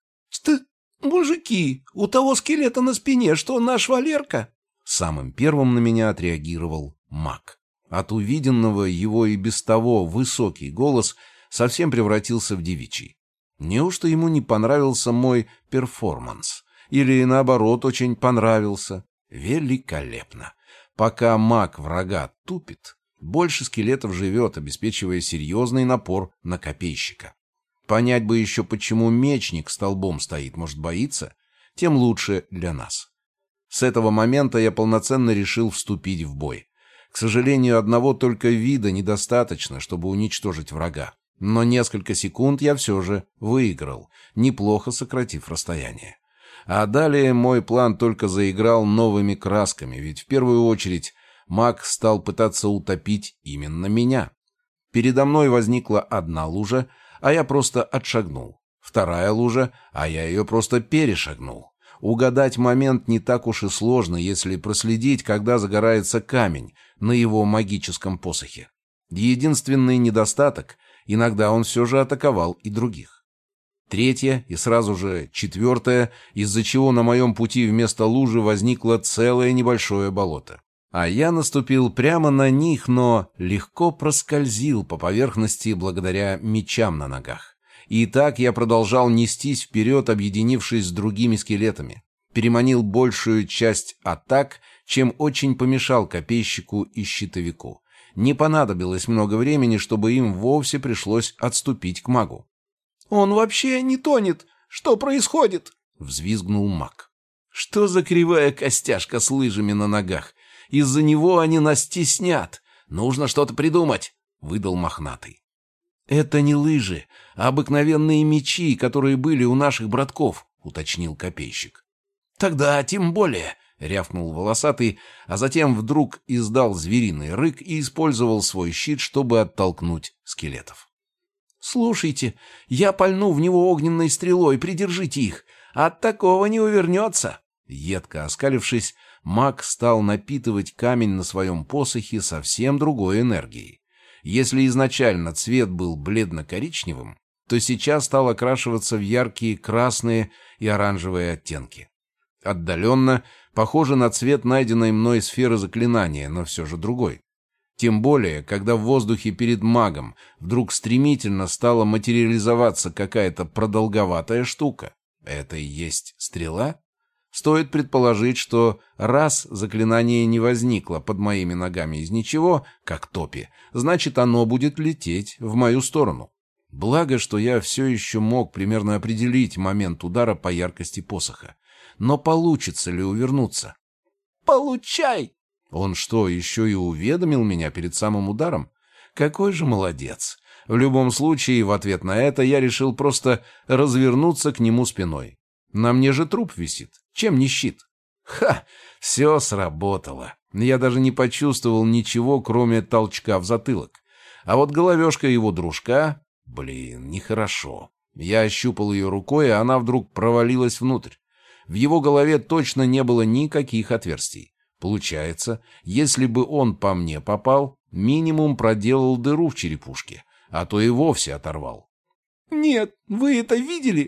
Мужики, у того скелета на спине, что наш Валерка? Самым первым на меня отреагировал маг. От увиденного его и без того высокий голос совсем превратился в девичий. Неужто ему не понравился мой перформанс? Или, наоборот, очень понравился? Великолепно. Пока маг врага тупит, больше скелетов живет, обеспечивая серьезный напор на копейщика. Понять бы еще, почему мечник столбом стоит, может, боится? Тем лучше для нас. С этого момента я полноценно решил вступить в бой. К сожалению, одного только вида недостаточно, чтобы уничтожить врага. Но несколько секунд я все же выиграл, неплохо сократив расстояние. А далее мой план только заиграл новыми красками, ведь в первую очередь маг стал пытаться утопить именно меня. Передо мной возникла одна лужа, а я просто отшагнул. Вторая лужа, а я ее просто перешагнул. Угадать момент не так уж и сложно, если проследить, когда загорается камень на его магическом посохе. Единственный недостаток — иногда он все же атаковал и других. Третья и сразу же 4, из-за чего на моем пути вместо лужи возникло целое небольшое болото. А я наступил прямо на них, но легко проскользил по поверхности благодаря мечам на ногах. И так я продолжал нестись вперед, объединившись с другими скелетами. Переманил большую часть атак, чем очень помешал копейщику и щитовику. Не понадобилось много времени, чтобы им вовсе пришлось отступить к магу. «Он вообще не тонет! Что происходит?» — взвизгнул маг. «Что за кривая костяшка с лыжами на ногах? Из-за него они нас теснят. Нужно что-то придумать», — выдал мохнатый. «Это не лыжи, а обыкновенные мечи, которые были у наших братков», — уточнил копейщик. «Тогда тем более», — рявкнул волосатый, а затем вдруг издал звериный рык и использовал свой щит, чтобы оттолкнуть скелетов. «Слушайте, я пальну в него огненной стрелой, придержите их. От такого не увернется». Едко оскалившись, маг стал напитывать камень на своем посохе совсем другой энергией. Если изначально цвет был бледно-коричневым, то сейчас стал окрашиваться в яркие красные и оранжевые оттенки. Отдаленно похоже на цвет найденной мной сферы заклинания, но все же другой. Тем более, когда в воздухе перед магом вдруг стремительно стала материализоваться какая-то продолговатая штука. Это и есть стрела? Стоит предположить, что раз заклинание не возникло под моими ногами из ничего, как топи, значит, оно будет лететь в мою сторону. Благо, что я все еще мог примерно определить момент удара по яркости посоха. Но получится ли увернуться? «Получай!» Он что, еще и уведомил меня перед самым ударом? Какой же молодец! В любом случае, в ответ на это я решил просто развернуться к нему спиной. На мне же труп висит. Чем не щит? Ха! Все сработало. Я даже не почувствовал ничего, кроме толчка в затылок. А вот головешка его дружка... Блин, нехорошо. Я ощупал ее рукой, и она вдруг провалилась внутрь. В его голове точно не было никаких отверстий. Получается, если бы он по мне попал, минимум проделал дыру в черепушке, а то и вовсе оторвал. «Нет, вы это видели?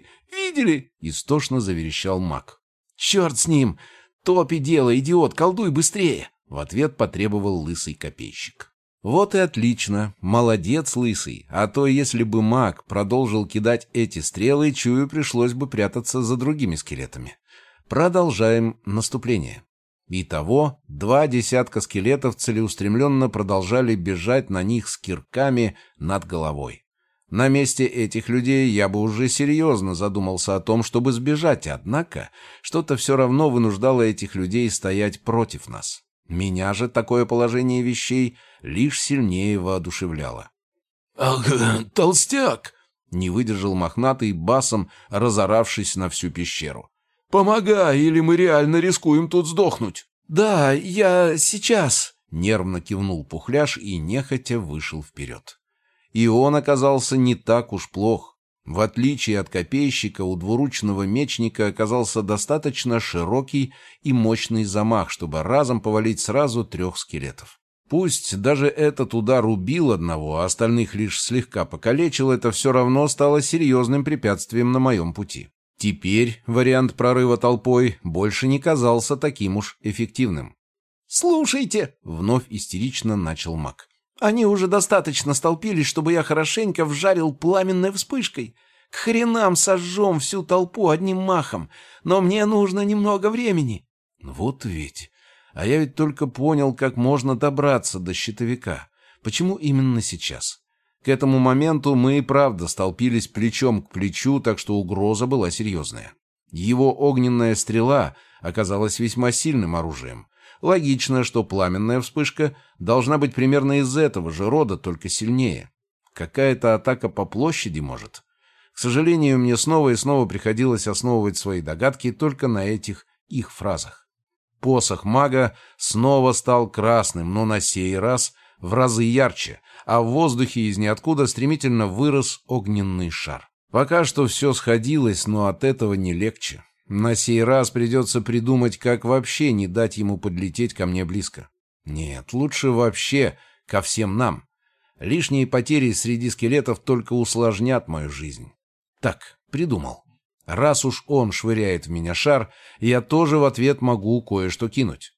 видели?» — истошно заверещал маг. «Черт с ним! Топи дело, идиот, колдуй быстрее!» — в ответ потребовал лысый копейщик. «Вот и отлично. Молодец, лысый. А то, если бы маг продолжил кидать эти стрелы, чую, пришлось бы прятаться за другими скелетами. Продолжаем наступление». Итого 2 десятка скелетов целеустремленно продолжали бежать на них с кирками над головой. На месте этих людей я бы уже серьезно задумался о том, чтобы сбежать, однако что-то все равно вынуждало этих людей стоять против нас. Меня же такое положение вещей лишь сильнее воодушевляло. «Ах, толстяк!» — не выдержал мохнатый басом, разоравшись на всю пещеру. «Помогай, или мы реально рискуем тут сдохнуть!» «Да, я сейчас!» — нервно кивнул Пухляш и нехотя вышел вперед. И он оказался не так уж плох. В отличие от копейщика, у двуручного мечника оказался достаточно широкий и мощный замах, чтобы разом повалить сразу 3 скелетов. Пусть даже этот удар убил одного, а остальных лишь слегка покалечил, это все равно стало серьезным препятствием на моем пути. Теперь вариант прорыва толпой больше не казался таким уж эффективным. «Слушайте!» — вновь истерично начал маг. «Они уже достаточно столпились, чтобы я хорошенько вжарил пламенной вспышкой. К хренам сожжем всю толпу одним махом, но мне нужно немного времени». Вот ведь. А я ведь только понял, как можно добраться до щитовика. Почему именно сейчас? К этому моменту мы и правда столпились плечом к плечу, так что угроза была серьезная. Его огненная стрела оказалась весьма сильным оружием. Логично, что пламенная вспышка должна быть примерно из этого же рода, только сильнее. Какая-то атака по площади, может? К сожалению, мне снова и снова приходилось основывать свои догадки только на этих их фразах. Посох мага снова стал красным, но на сей раз в разы ярче, а в воздухе из ниоткуда стремительно вырос огненный шар. Пока что все сходилось, но от этого не легче. На сей раз придется придумать, как вообще не дать ему подлететь ко мне близко. Нет, лучше вообще ко всем нам. Лишние потери среди скелетов только усложнят мою жизнь. Так, придумал. Раз уж он швыряет в меня шар, я тоже в ответ могу кое-что кинуть.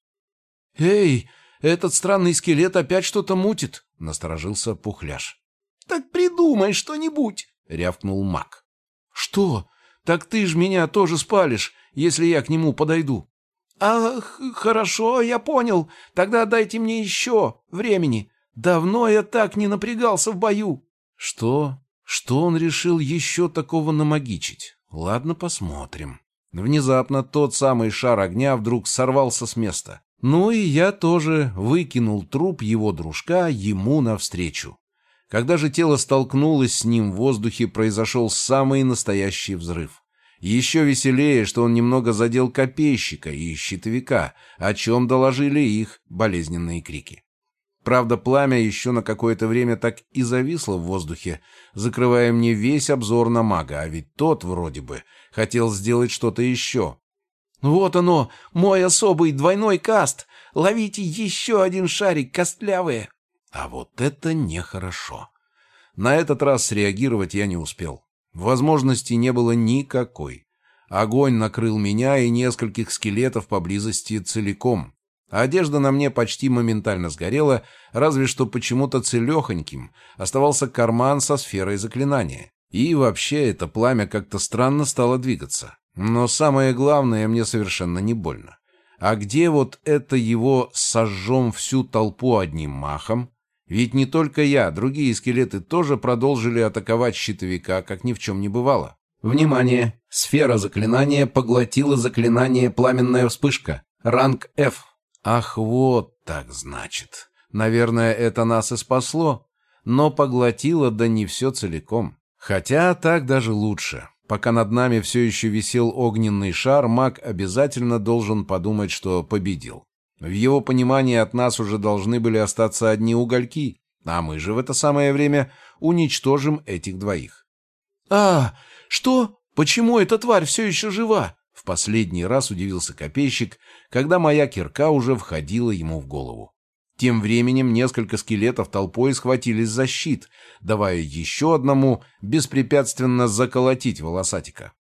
«Эй, этот странный скелет опять что-то мутит», — насторожился Пухляш. «Так придумай что-нибудь», — рявкнул маг. «Что? Так ты ж меня тоже спалишь, если я к нему подойду». «Ах, хорошо, я понял. Тогда дайте мне еще времени. Давно я так не напрягался в бою». «Что? Что он решил еще такого намагичить? Ладно, посмотрим». Внезапно тот самый шар огня вдруг сорвался с места. Ну и я тоже выкинул труп его дружка ему навстречу. Когда же тело столкнулось с ним в воздухе, произошел самый настоящий взрыв. Еще веселее, что он немного задел копейщика и щитовика, о чем доложили их болезненные крики. Правда, пламя еще на какое-то время так и зависло в воздухе, закрывая мне весь обзор на мага, а ведь тот, вроде бы, хотел сделать что-то еще. «Вот оно, мой особый двойной каст! Ловите еще один шарик, костлявые!» А вот это нехорошо. На этот раз среагировать я не успел. Возможности не было никакой. Огонь накрыл меня и нескольких скелетов поблизости целиком. Одежда на мне почти моментально сгорела, разве что почему-то целехоньким оставался карман со сферой заклинания. И вообще это пламя как-то странно стало двигаться. Но самое главное, мне совершенно не больно. А где вот это его «сожжем всю толпу одним махом»? Ведь не только я, другие скелеты тоже продолжили атаковать щитовика, как ни в чем не бывало. Внимание! Сфера заклинания поглотила заклинание «Пламенная вспышка». Ранг F. Ах, вот так значит. Наверное, это нас и спасло. Но поглотило, да не все целиком. Хотя так даже лучше. Пока над нами все еще висел огненный шар, маг обязательно должен подумать, что победил. В его понимании от нас уже должны были остаться одни угольки, а мы же в это самое время уничтожим этих двоих. «А, что? Почему эта тварь все еще жива?» В последний раз удивился копейщик, когда моя кирка уже входила ему в голову. Тем временем несколько скелетов толпой схватились за щит, давая еще одному беспрепятственно заколотить волосатика.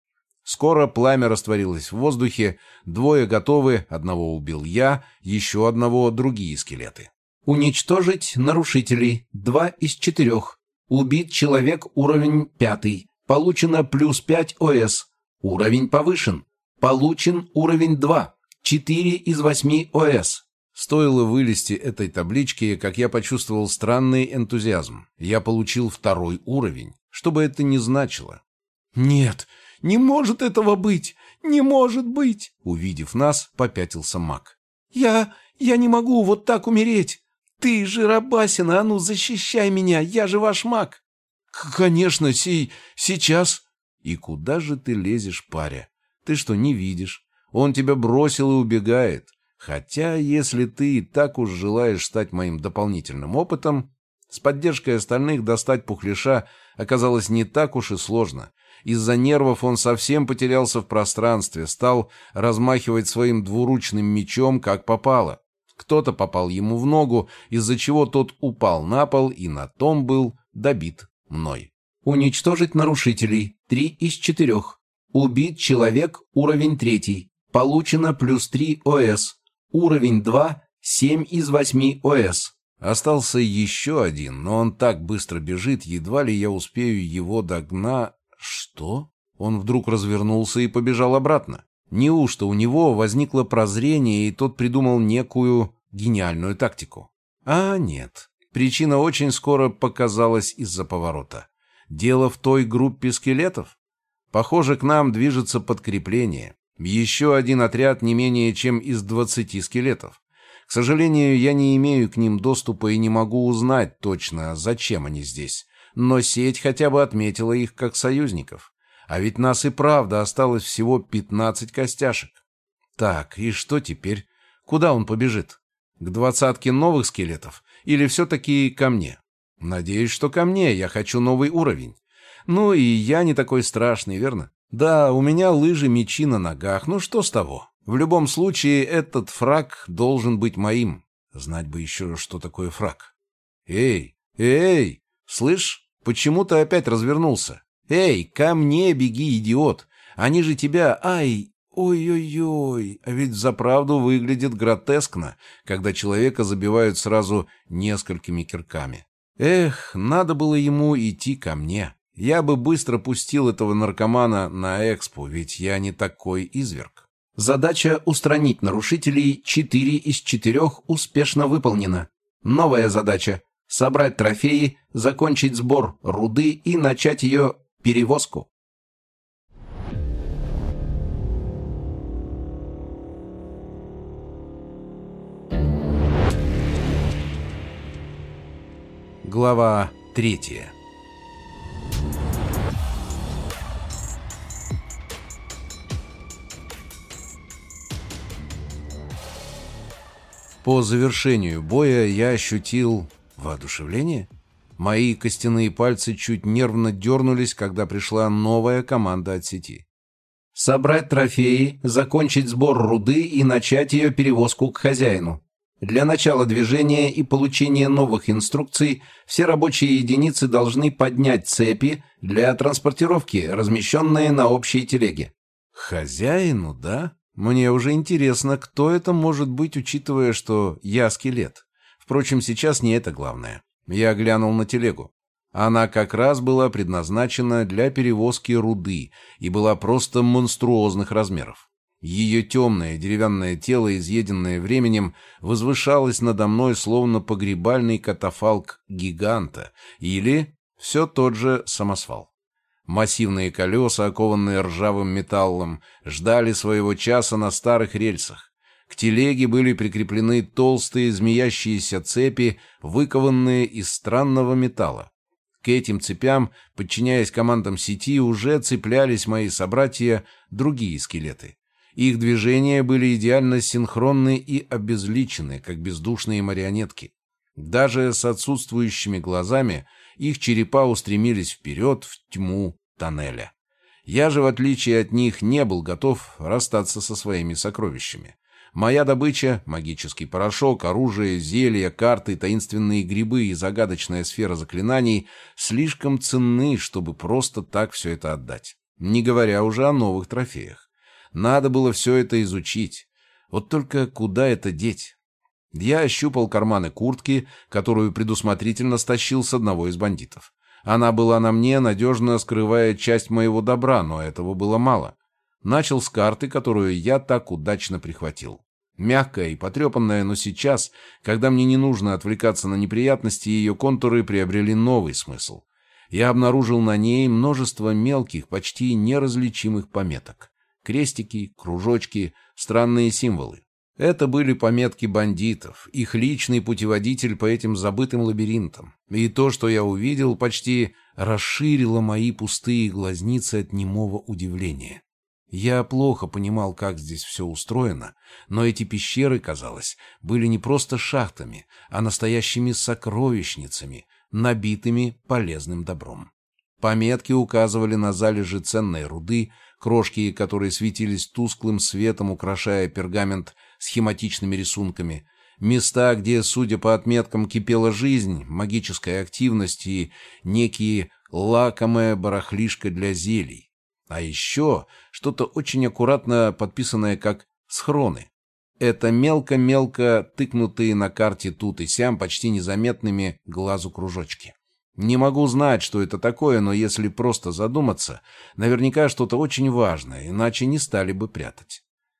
Скоро пламя растворилось в воздухе, двое готовы, одного убил я, еще одного другие скелеты. Уничтожить нарушителей 2 из 4. Убит человек уровень 5. Получено плюс 5 ОС. Уровень повышен. Получен уровень 2. 4 из 8 ОС. Стоило вылезти этой таблички, как я почувствовал странный энтузиазм. Я получил 2 уровень. Что бы это ни значило. «Нет, не может этого быть! Не может быть!» Увидев нас, попятился маг. Я не могу вот так умереть! Ты же Рабасина, а ну защищай меня, я же ваш маг!» «Конечно, сейчас!» «И куда же ты лезешь, паря? Ты что, не видишь? Он тебя бросил и убегает. Хотя, если ты и так уж желаешь стать моим дополнительным опытом, с поддержкой остальных достать Пухляша оказалось не так уж и сложно. Из-за нервов он совсем потерялся в пространстве, стал размахивать своим двуручным мечом, как попало. Кто-то попал ему в ногу, из-за чего тот упал на пол и на том был добит мной. Уничтожить нарушителей 3 из 4. Убит человек уровень 3. Получено плюс 3 ОС. Уровень 2. 7 из 8 ОС. Остался еще один, но он так быстро бежит, едва ли я успею его догнать. Что? Он вдруг развернулся и побежал обратно. Неужто у него возникло прозрение, и тот придумал некую гениальную тактику? А нет. Причина очень скоро показалась из-за поворота. Дело в той группе скелетов. Похоже, к нам движется подкрепление. Еще один отряд не менее чем из 20 скелетов. К сожалению, я не имею к ним доступа и не могу узнать точно, зачем они здесь. Но сеть хотя бы отметила их как союзников. А ведь нас и правда осталось всего 15 костяшек. Так, и что теперь? Куда он побежит? К 20 новых скелетов? Или все-таки ко мне? Надеюсь, что ко мне. Я хочу новый уровень. Ну и я не такой страшный, верно? Да, у меня лыжи, мечи на ногах. Ну что с того? В любом случае, этот фраг должен быть моим. Знать бы еще, что такое фраг. Эй, эй, слышь, почему ты опять развернулся? Эй, ко мне беги, идиот. Они же тебя... Ай, ой-ой-ой. А ведь взаправду выглядит гротескно, когда человека забивают сразу несколькими кирками. Эх, надо было ему идти ко мне. Я бы быстро пустил этого наркомана на экспо, ведь я не такой изверг. Задача устранить нарушителей 4 из 4 успешно выполнена. Новая задача – собрать трофеи, закончить сбор руды и начать ее перевозку. Глава 3. По завершению боя я ощутил воодушевление. Мои костяные пальцы чуть нервно дернулись, когда пришла новая команда от сети. Собрать трофеи, закончить сбор руды и начать ее перевозку к хозяину. Для начала движения и получения новых инструкций все рабочие единицы должны поднять цепи для транспортировки, размещенные на общей телеге. Хозяину, да? Мне уже интересно, кто это может быть, учитывая, что я скелет. Впрочем, сейчас не это главное. Я глянул на телегу. Она как раз была предназначена для перевозки руды и была просто монструозных размеров. Ее темное деревянное тело, изъеденное временем, возвышалось надо мной словно погребальный катафалк гиганта или все тот же самосвал. Массивные колеса, окованные ржавым металлом, ждали своего часа на старых рельсах. К телеге были прикреплены толстые змеящиеся цепи, выкованные из странного металла. К этим цепям, подчиняясь командам сети, уже цеплялись мои собратья, другие скелеты. Их движения были идеально синхронны и обезличены, как бездушные марионетки. Даже с отсутствующими глазами их черепа устремились вперед в тьму тоннеля. Я же, в отличие от них, не был готов расстаться со своими сокровищами. Моя добыча — магический порошок, оружие, зелья, карты, таинственные грибы и загадочная сфера заклинаний — слишком ценны, чтобы просто так все это отдать. не говоря уже о новых трофеях. Надо было все это изучить. Вот только куда это деть? Я ощупал карманы куртки, которую предусмотрительно стащил с одного из бандитов. Она была на мне, надежно скрывая часть моего добра, но этого было мало. Начал с карты, которую я так удачно прихватил. Мягкая и потрепанная, но сейчас, когда мне не нужно отвлекаться на неприятности, ее контуры приобрели новый смысл. Я обнаружил на ней множество мелких, почти неразличимых пометок. Крестики, кружочки, странные символы. Это были пометки бандитов, их личный путеводитель по этим забытым лабиринтам. И то, что я увидел, почти расширило мои пустые глазницы от немого удивления. Я плохо понимал, как здесь все устроено, но эти пещеры, казалось, были не просто шахтами, а настоящими сокровищницами, набитыми полезным добром. Пометки указывали на залежи ценной руды, крошки, которые светились тусклым светом, украшая пергамент схематичными рисунками, места, где, судя по отметкам, кипела жизнь, магическая активность и некие лакомое барахлишко для зелий. А еще что-то очень аккуратно подписанное как «схроны». Это мелко-мелко тыкнутые на карте тут и сям почти незаметными глазу кружочки. Не могу знать, что это такое, но если просто задуматься, наверняка что-то очень важное, иначе не стали бы прятать.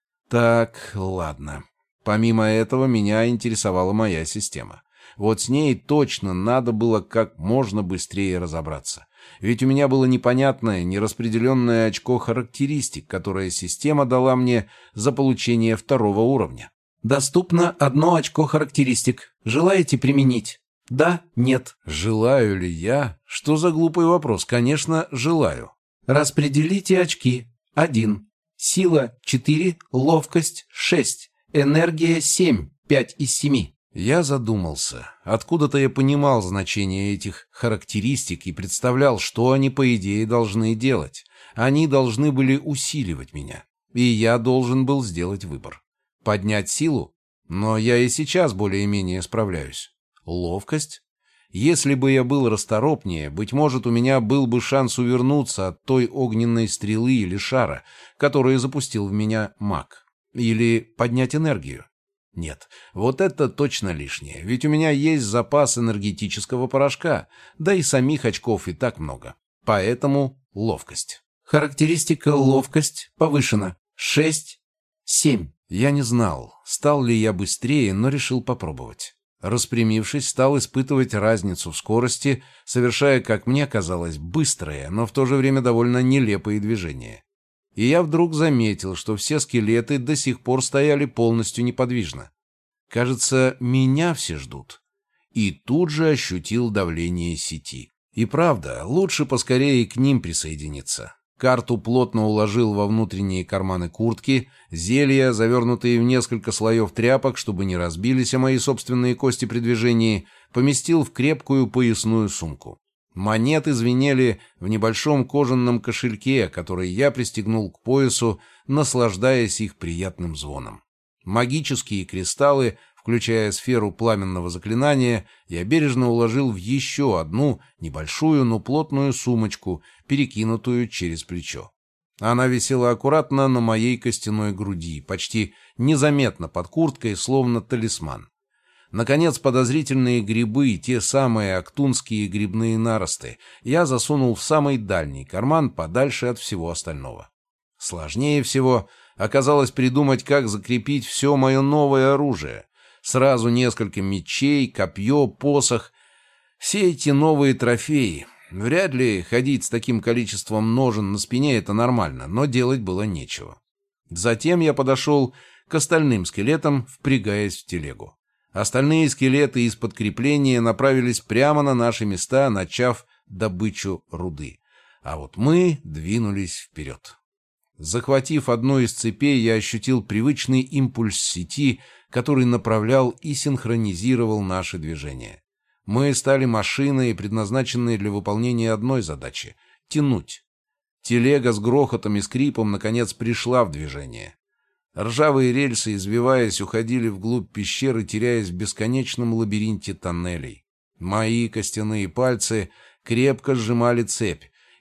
Так, ладно. Помимо этого, меня интересовала моя система. Вот с ней точно надо было как можно быстрее разобраться. Ведь у меня было непонятное, нераспределенное очко характеристик, которое система дала мне за получение 2-го уровня. Доступно 1 очко характеристик. Желаете применить? Да, нет. Желаю ли я? Что за глупый вопрос? Конечно, желаю. Распределите очки. 1. Сила 4, ловкость 6, энергия 7, 5 из 7. Я задумался. Откуда-то я понимал значение этих характеристик и представлял, что они, по идее, должны делать. Они должны были усиливать меня. И я должен был сделать выбор. Поднять силу? Но я и сейчас более-менее справляюсь. Ловкость? Если бы я был расторопнее, быть может, у меня был бы шанс увернуться от той огненной стрелы или шара, который запустил в меня маг. Или поднять энергию. Нет, вот это точно лишнее, ведь у меня есть запас энергетического порошка, да и самих очков и так много. Поэтому ловкость. Характеристика ловкость повышена. 6, 7. Я не знал, стал ли я быстрее, но решил попробовать. Распрямившись, стал испытывать разницу в скорости, совершая, как мне казалось, быстрые, но в то же время довольно нелепые движения. И я вдруг заметил, что все скелеты до сих пор стояли полностью неподвижно. Кажется, меня все ждут. И тут же ощутил давление сети. И правда, лучше поскорее к ним присоединиться. Карту плотно уложил во внутренние карманы куртки, зелья, завернутые в несколько слоев тряпок, чтобы не разбились о мои собственные кости при движении, поместил в крепкую поясную сумку. Монеты звенели в небольшом кожаном кошельке, который я пристегнул к поясу, наслаждаясь их приятным звоном. Магические кристаллы, включая сферу пламенного заклинания, я бережно уложил в еще одну небольшую, но плотную сумочку, перекинутую через плечо. Она висела аккуратно на моей костяной груди, почти незаметно под курткой, словно талисман. Наконец, подозрительные грибы, те самые актунские грибные наросты, я засунул в самый дальний карман, подальше от всего остального. Сложнее всего оказалось придумать, как закрепить все мое новое оружие. Сразу несколько мечей, копье, посох. Все эти новые трофеи. Вряд ли ходить с таким количеством ножен на спине — это нормально, но делать было нечего. Затем я подошел к остальным скелетам, впрягаясь в телегу. Остальные скелеты из подкрепления направились прямо на наши места, начав добычу руды. А вот мы двинулись вперед. Захватив одну из цепей, я ощутил привычный импульс сети, который направлял и синхронизировал наши движения. Мы стали машиной, предназначенной для выполнения одной задачи — тянуть. Телега с грохотом и скрипом, наконец, пришла в движение. Ржавые рельсы, извиваясь, уходили вглубь пещеры, теряясь в бесконечном лабиринте тоннелей. Мои костяные пальцы крепко сжимали цепь,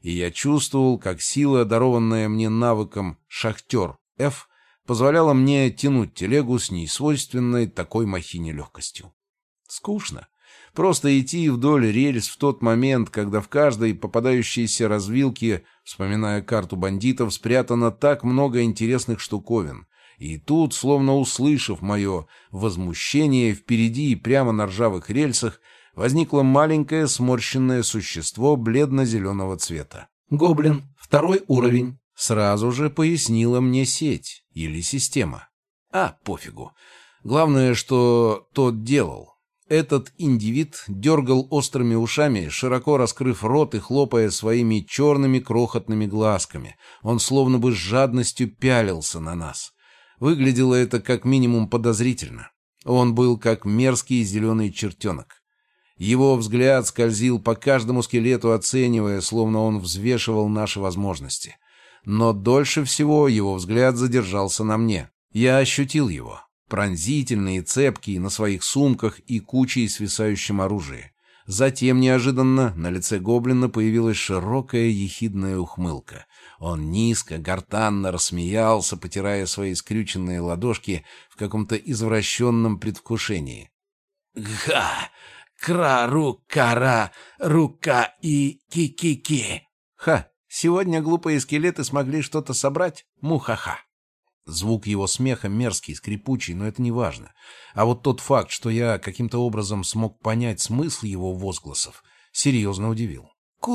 и я чувствовал, как сила, дарованная мне навыком «Шахтер F», позволяла мне тянуть телегу с несвойственной такой махине легкостью. Скучно. Просто идти вдоль рельс в тот момент, когда в каждой попадающейся развилке, вспоминая карту бандитов, спрятано так много интересных штуковин. И тут, словно услышав мое возмущение, впереди, прямо на ржавых рельсах, возникло маленькое сморщенное существо бледно-зеленого цвета. «Гоблин, 2 уровень». Сразу же пояснила мне сеть или система. Пофигу. Главное, что тот делал. Этот индивид дергал острыми ушами, широко раскрыв рот и хлопая своими черными крохотными глазками. Он словно бы с жадностью пялился на нас. Выглядело это как минимум подозрительно. Он был как мерзкий зеленый чертенок. Его взгляд скользил по каждому скелету, оценивая, словно он взвешивал наши возможности. Но дольше всего его взгляд задержался на мне. Я ощутил его. Пронзительный и цепкий на своих сумках и кучей свисающем оружии. Затем, неожиданно, на лице гоблина появилась широкая ехидная ухмылка. Он низко, гортанно рассмеялся, потирая свои скрюченные ладошки в каком-то извращенном предвкушении. «Га! Кра-ру-кара! Рука-и-ки-ки-ки!» «Ха! Сегодня глупые скелеты смогли что-то собрать? Мухаха!» Звук его смеха мерзкий, скрипучий, но это не важно. А вот тот факт, что я каким-то образом смог понять смысл его возгласов, серьезно удивил.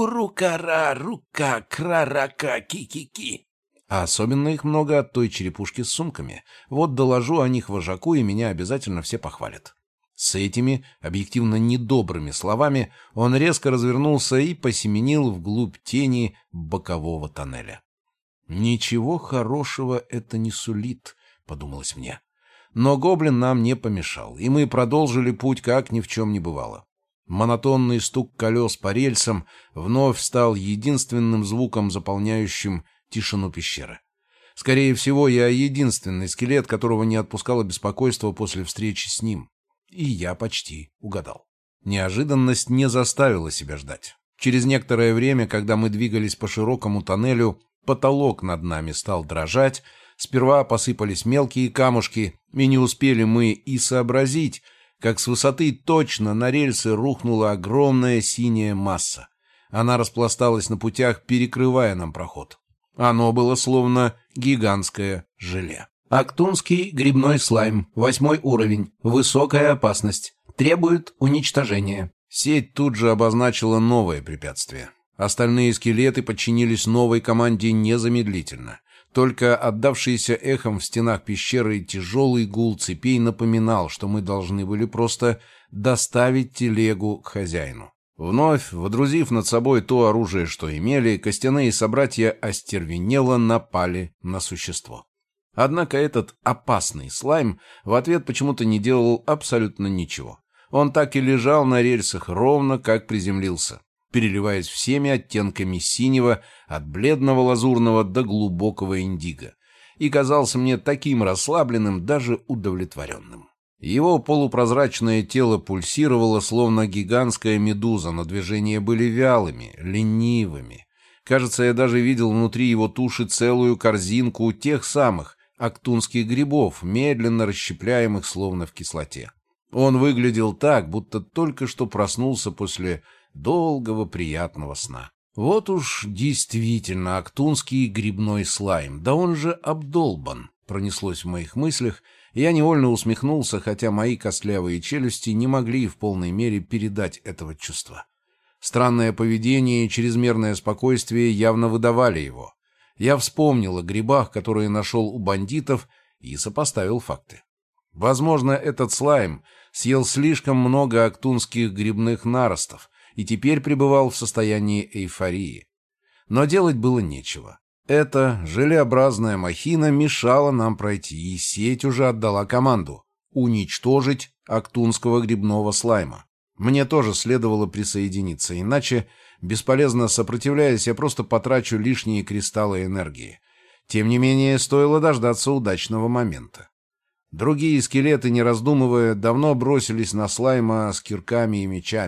«Куру-кара-рука-кра-рака-ки-ки-ки!» А особенно их много от той черепушки с сумками. Вот доложу о них вожаку, и меня обязательно все похвалят. С этими объективно недобрыми словами он резко развернулся и посеменил вглубь тени бокового тоннеля. «Ничего хорошего это не сулит», — подумалось мне. Но гоблин нам не помешал, и мы продолжили путь, как ни в чем не бывало. Монотонный стук колес по рельсам вновь стал единственным звуком, заполняющим тишину пещеры. Скорее всего, я единственный скелет, которого не отпускало беспокойство после встречи с ним. И я почти угадал. Неожиданность не заставила себя ждать. Через некоторое время, когда мы двигались по широкому тоннелю, потолок над нами стал дрожать, сперва посыпались мелкие камушки, и не успели мы и сообразить, как с высоты точно на рельсы рухнула огромная синяя масса. Она распласталась на путях, перекрывая нам проход. Оно было словно гигантское желе. «Актунский грибной слайм, 8 уровень, высокая опасность, требует уничтожения». Сеть тут же обозначила новое препятствие. Остальные скелеты подчинились новой команде незамедлительно. Только отдавшийся эхом в стенах пещеры тяжелый гул цепей напоминал, что мы должны были просто доставить телегу к хозяину. Вновь, водрузив над собой то оружие, что имели, костяные собратья остервенело напали на существо. Однако этот опасный слайм в ответ почему-то не делал абсолютно ничего. Он так и лежал на рельсах ровно, как приземлился, переливаясь всеми оттенками синего, от бледного лазурного до глубокого индиго, и казался мне таким расслабленным, даже удовлетворенным. Его полупрозрачное тело пульсировало, словно гигантская медуза, но движения были вялыми, ленивыми. Кажется, я даже видел внутри его туши целую корзинку тех самых актунских грибов, медленно расщепляемых, словно в кислоте. Он выглядел так, будто только что проснулся после долгого приятного сна. Вот уж действительно актунский грибной слайм, да он же обдолбан, пронеслось в моих мыслях, и я невольно усмехнулся, хотя мои костлявые челюсти не могли в полной мере передать этого чувства. Странное поведение и чрезмерное спокойствие явно выдавали его. Я вспомнил о грибах, которые нашел у бандитов, и сопоставил факты. Возможно, этот слайм съел слишком много актунских грибных наростов и теперь пребывал в состоянии эйфории. Но делать было нечего. Эта желеобразная махина мешала нам пройти, и сеть уже отдала команду уничтожить актунского грибного слайма. Мне тоже следовало присоединиться, иначе, бесполезно сопротивляясь, я просто потрачу лишние кристаллы энергии. Тем не менее, стоило дождаться удачного момента. Другие скелеты, не раздумывая, давно бросились на слайма с кирками и мечами.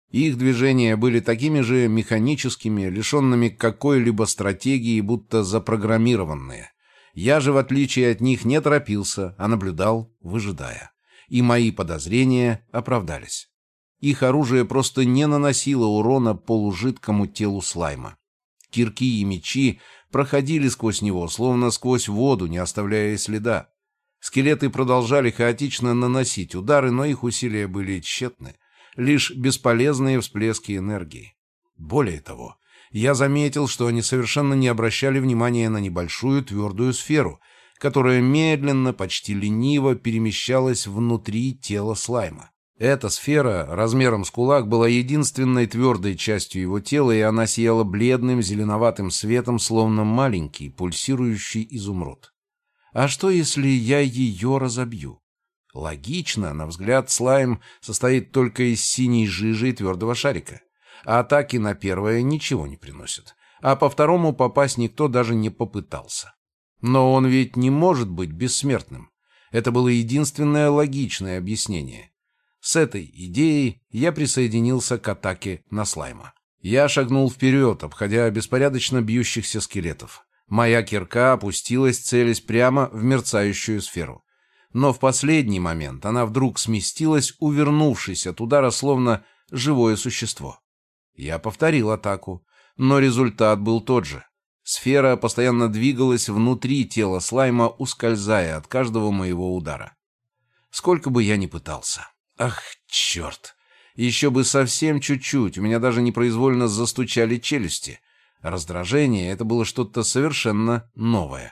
Их движения были такими же механическими, лишенными какой-либо стратегии, будто запрограммированные. Я же, в отличие от них, не торопился, а наблюдал, выжидая. И мои подозрения оправдались. Их оружие просто не наносило урона полужидкому телу слайма. Кирки и мечи проходили сквозь него, словно сквозь воду, не оставляя следа. Скелеты продолжали хаотично наносить удары, но их усилия были тщетны. Лишь бесполезные всплески энергии. Более того, я заметил, что они совершенно не обращали внимания на небольшую твердую сферу, которая медленно, почти лениво перемещалась внутри тела слайма. Эта сфера, размером с кулак, была единственной твердой частью его тела, и она сияла бледным зеленоватым светом, словно маленький пульсирующий изумруд. А что, если я ее разобью? Логично, на взгляд, слайм состоит только из синей жижи и твердого шарика. А атаки на первое ничего не приносят. А по второму попасть никто даже не попытался. Но он ведь не может быть бессмертным. Это было единственное логичное объяснение. С этой идеей я присоединился к атаке на слайма. Я шагнул вперед, обходя беспорядочно бьющихся скелетов. Моя кирка опустилась, целясь прямо в мерцающую сферу. Но в последний момент она вдруг сместилась, увернувшись от удара, словно живое существо. Я повторил атаку, но результат был тот же. Сфера постоянно двигалась внутри тела слайма, ускользая от каждого моего удара. Сколько бы я ни пытался. Ах, черт! Еще бы совсем чуть-чуть, у меня даже непроизвольно застучали челюсти. Раздражение — это было что-то совершенно новое.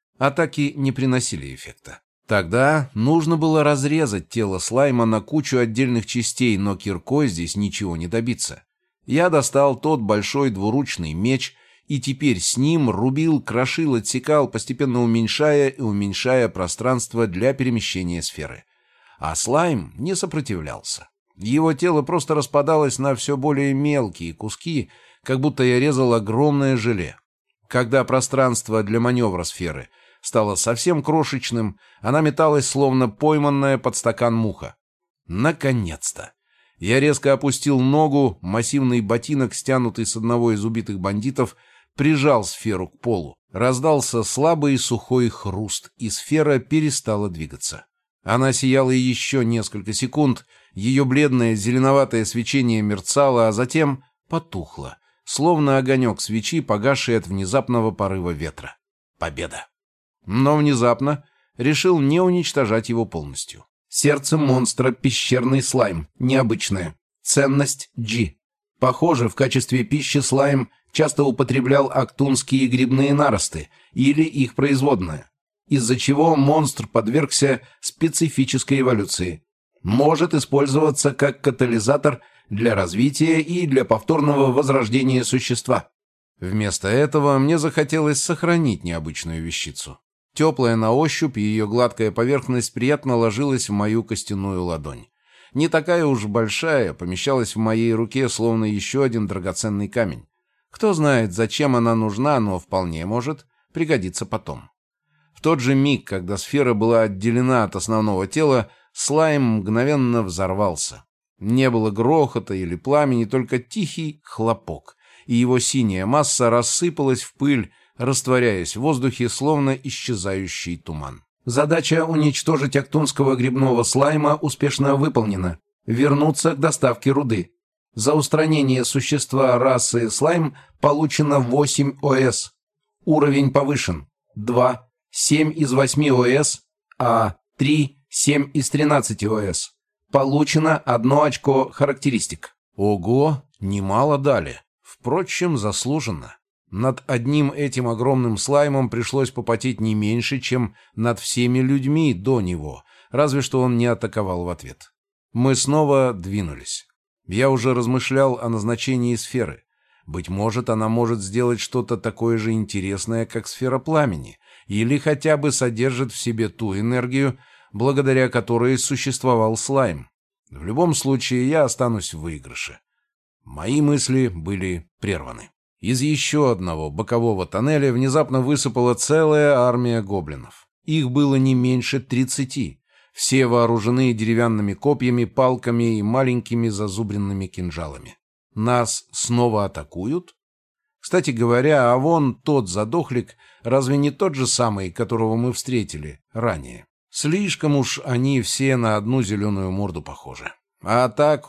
Атаки не приносили эффекта. Тогда нужно было разрезать тело слайма на кучу отдельных частей, но киркой здесь ничего не добиться. Я достал тот большой двуручный меч, и теперь с ним рубил, крошил, отсекал, постепенно уменьшая и уменьшая пространство для перемещения сферы. А слайм не сопротивлялся. Его тело просто распадалось на все более мелкие куски, как будто я резал огромное желе. Когда пространство для маневра сферы стало совсем крошечным, она металась, словно пойманная под стакан муха. Наконец-то! Я резко опустил ногу, массивный ботинок, стянутый с одного из убитых бандитов, прижал сферу к полу. Раздался слабый сухой хруст, и сфера перестала двигаться. Она сияла еще несколько секунд, ее бледное зеленоватое свечение мерцало, а затем потухло, словно огонек свечи, погасший от внезапного порыва ветра. Победа! Но внезапно решил не уничтожать его полностью. Сердце монстра — пещерный слайм, необычное. Ценность G. Похоже, в качестве пищи слайм часто употреблял актунские грибные наросты или их производные, из-за чего монстр подвергся специфической эволюции. Может использоваться как катализатор для развития и для повторного возрождения существа. Вместо этого мне захотелось сохранить необычную вещицу. Теплая на ощупь, ее гладкая поверхность приятно ложилась в мою костяную ладонь. Не такая уж большая, помещалась в моей руке, словно еще один драгоценный камень. Кто знает, зачем она нужна, но вполне может пригодиться потом. В тот же миг, когда сфера была отделена от основного тела, слайм мгновенно взорвался. Не было грохота или пламени, только тихий хлопок, и его синяя масса рассыпалась в пыль, растворяясь в воздухе, словно исчезающий туман. Задача уничтожить актунского грибного слайма успешно выполнена. Вернуться к доставке руды. За устранение существа расы слайм получено 8 ОС. Уровень повышен. 2. 7 из 8 ОС, а 3. 7 из 13 ОС. Получено 1 очко характеристик. Ого, немало дали. Впрочем, заслуженно. Над одним этим огромным слаймом пришлось попотеть не меньше, чем над всеми людьми до него, разве что он не атаковал в ответ. Мы снова двинулись. Я уже размышлял о назначении сферы. Быть может, она может сделать что-то такое же интересное, как сфера пламени, или хотя бы содержит в себе ту энергию, благодаря которой существовал слайм. В любом случае, я останусь в выигрыше. Мои мысли были прерваны. Из еще одного бокового тоннеля внезапно высыпала целая армия гоблинов. Их было не меньше 30. Все вооружены деревянными копьями, палками и маленькими зазубренными кинжалами. Нас снова атакуют? Кстати говоря, а вон тот задохлик, разве не тот же самый, которого мы встретили ранее? Слишком уж они все на одну зеленую морду похожи. А так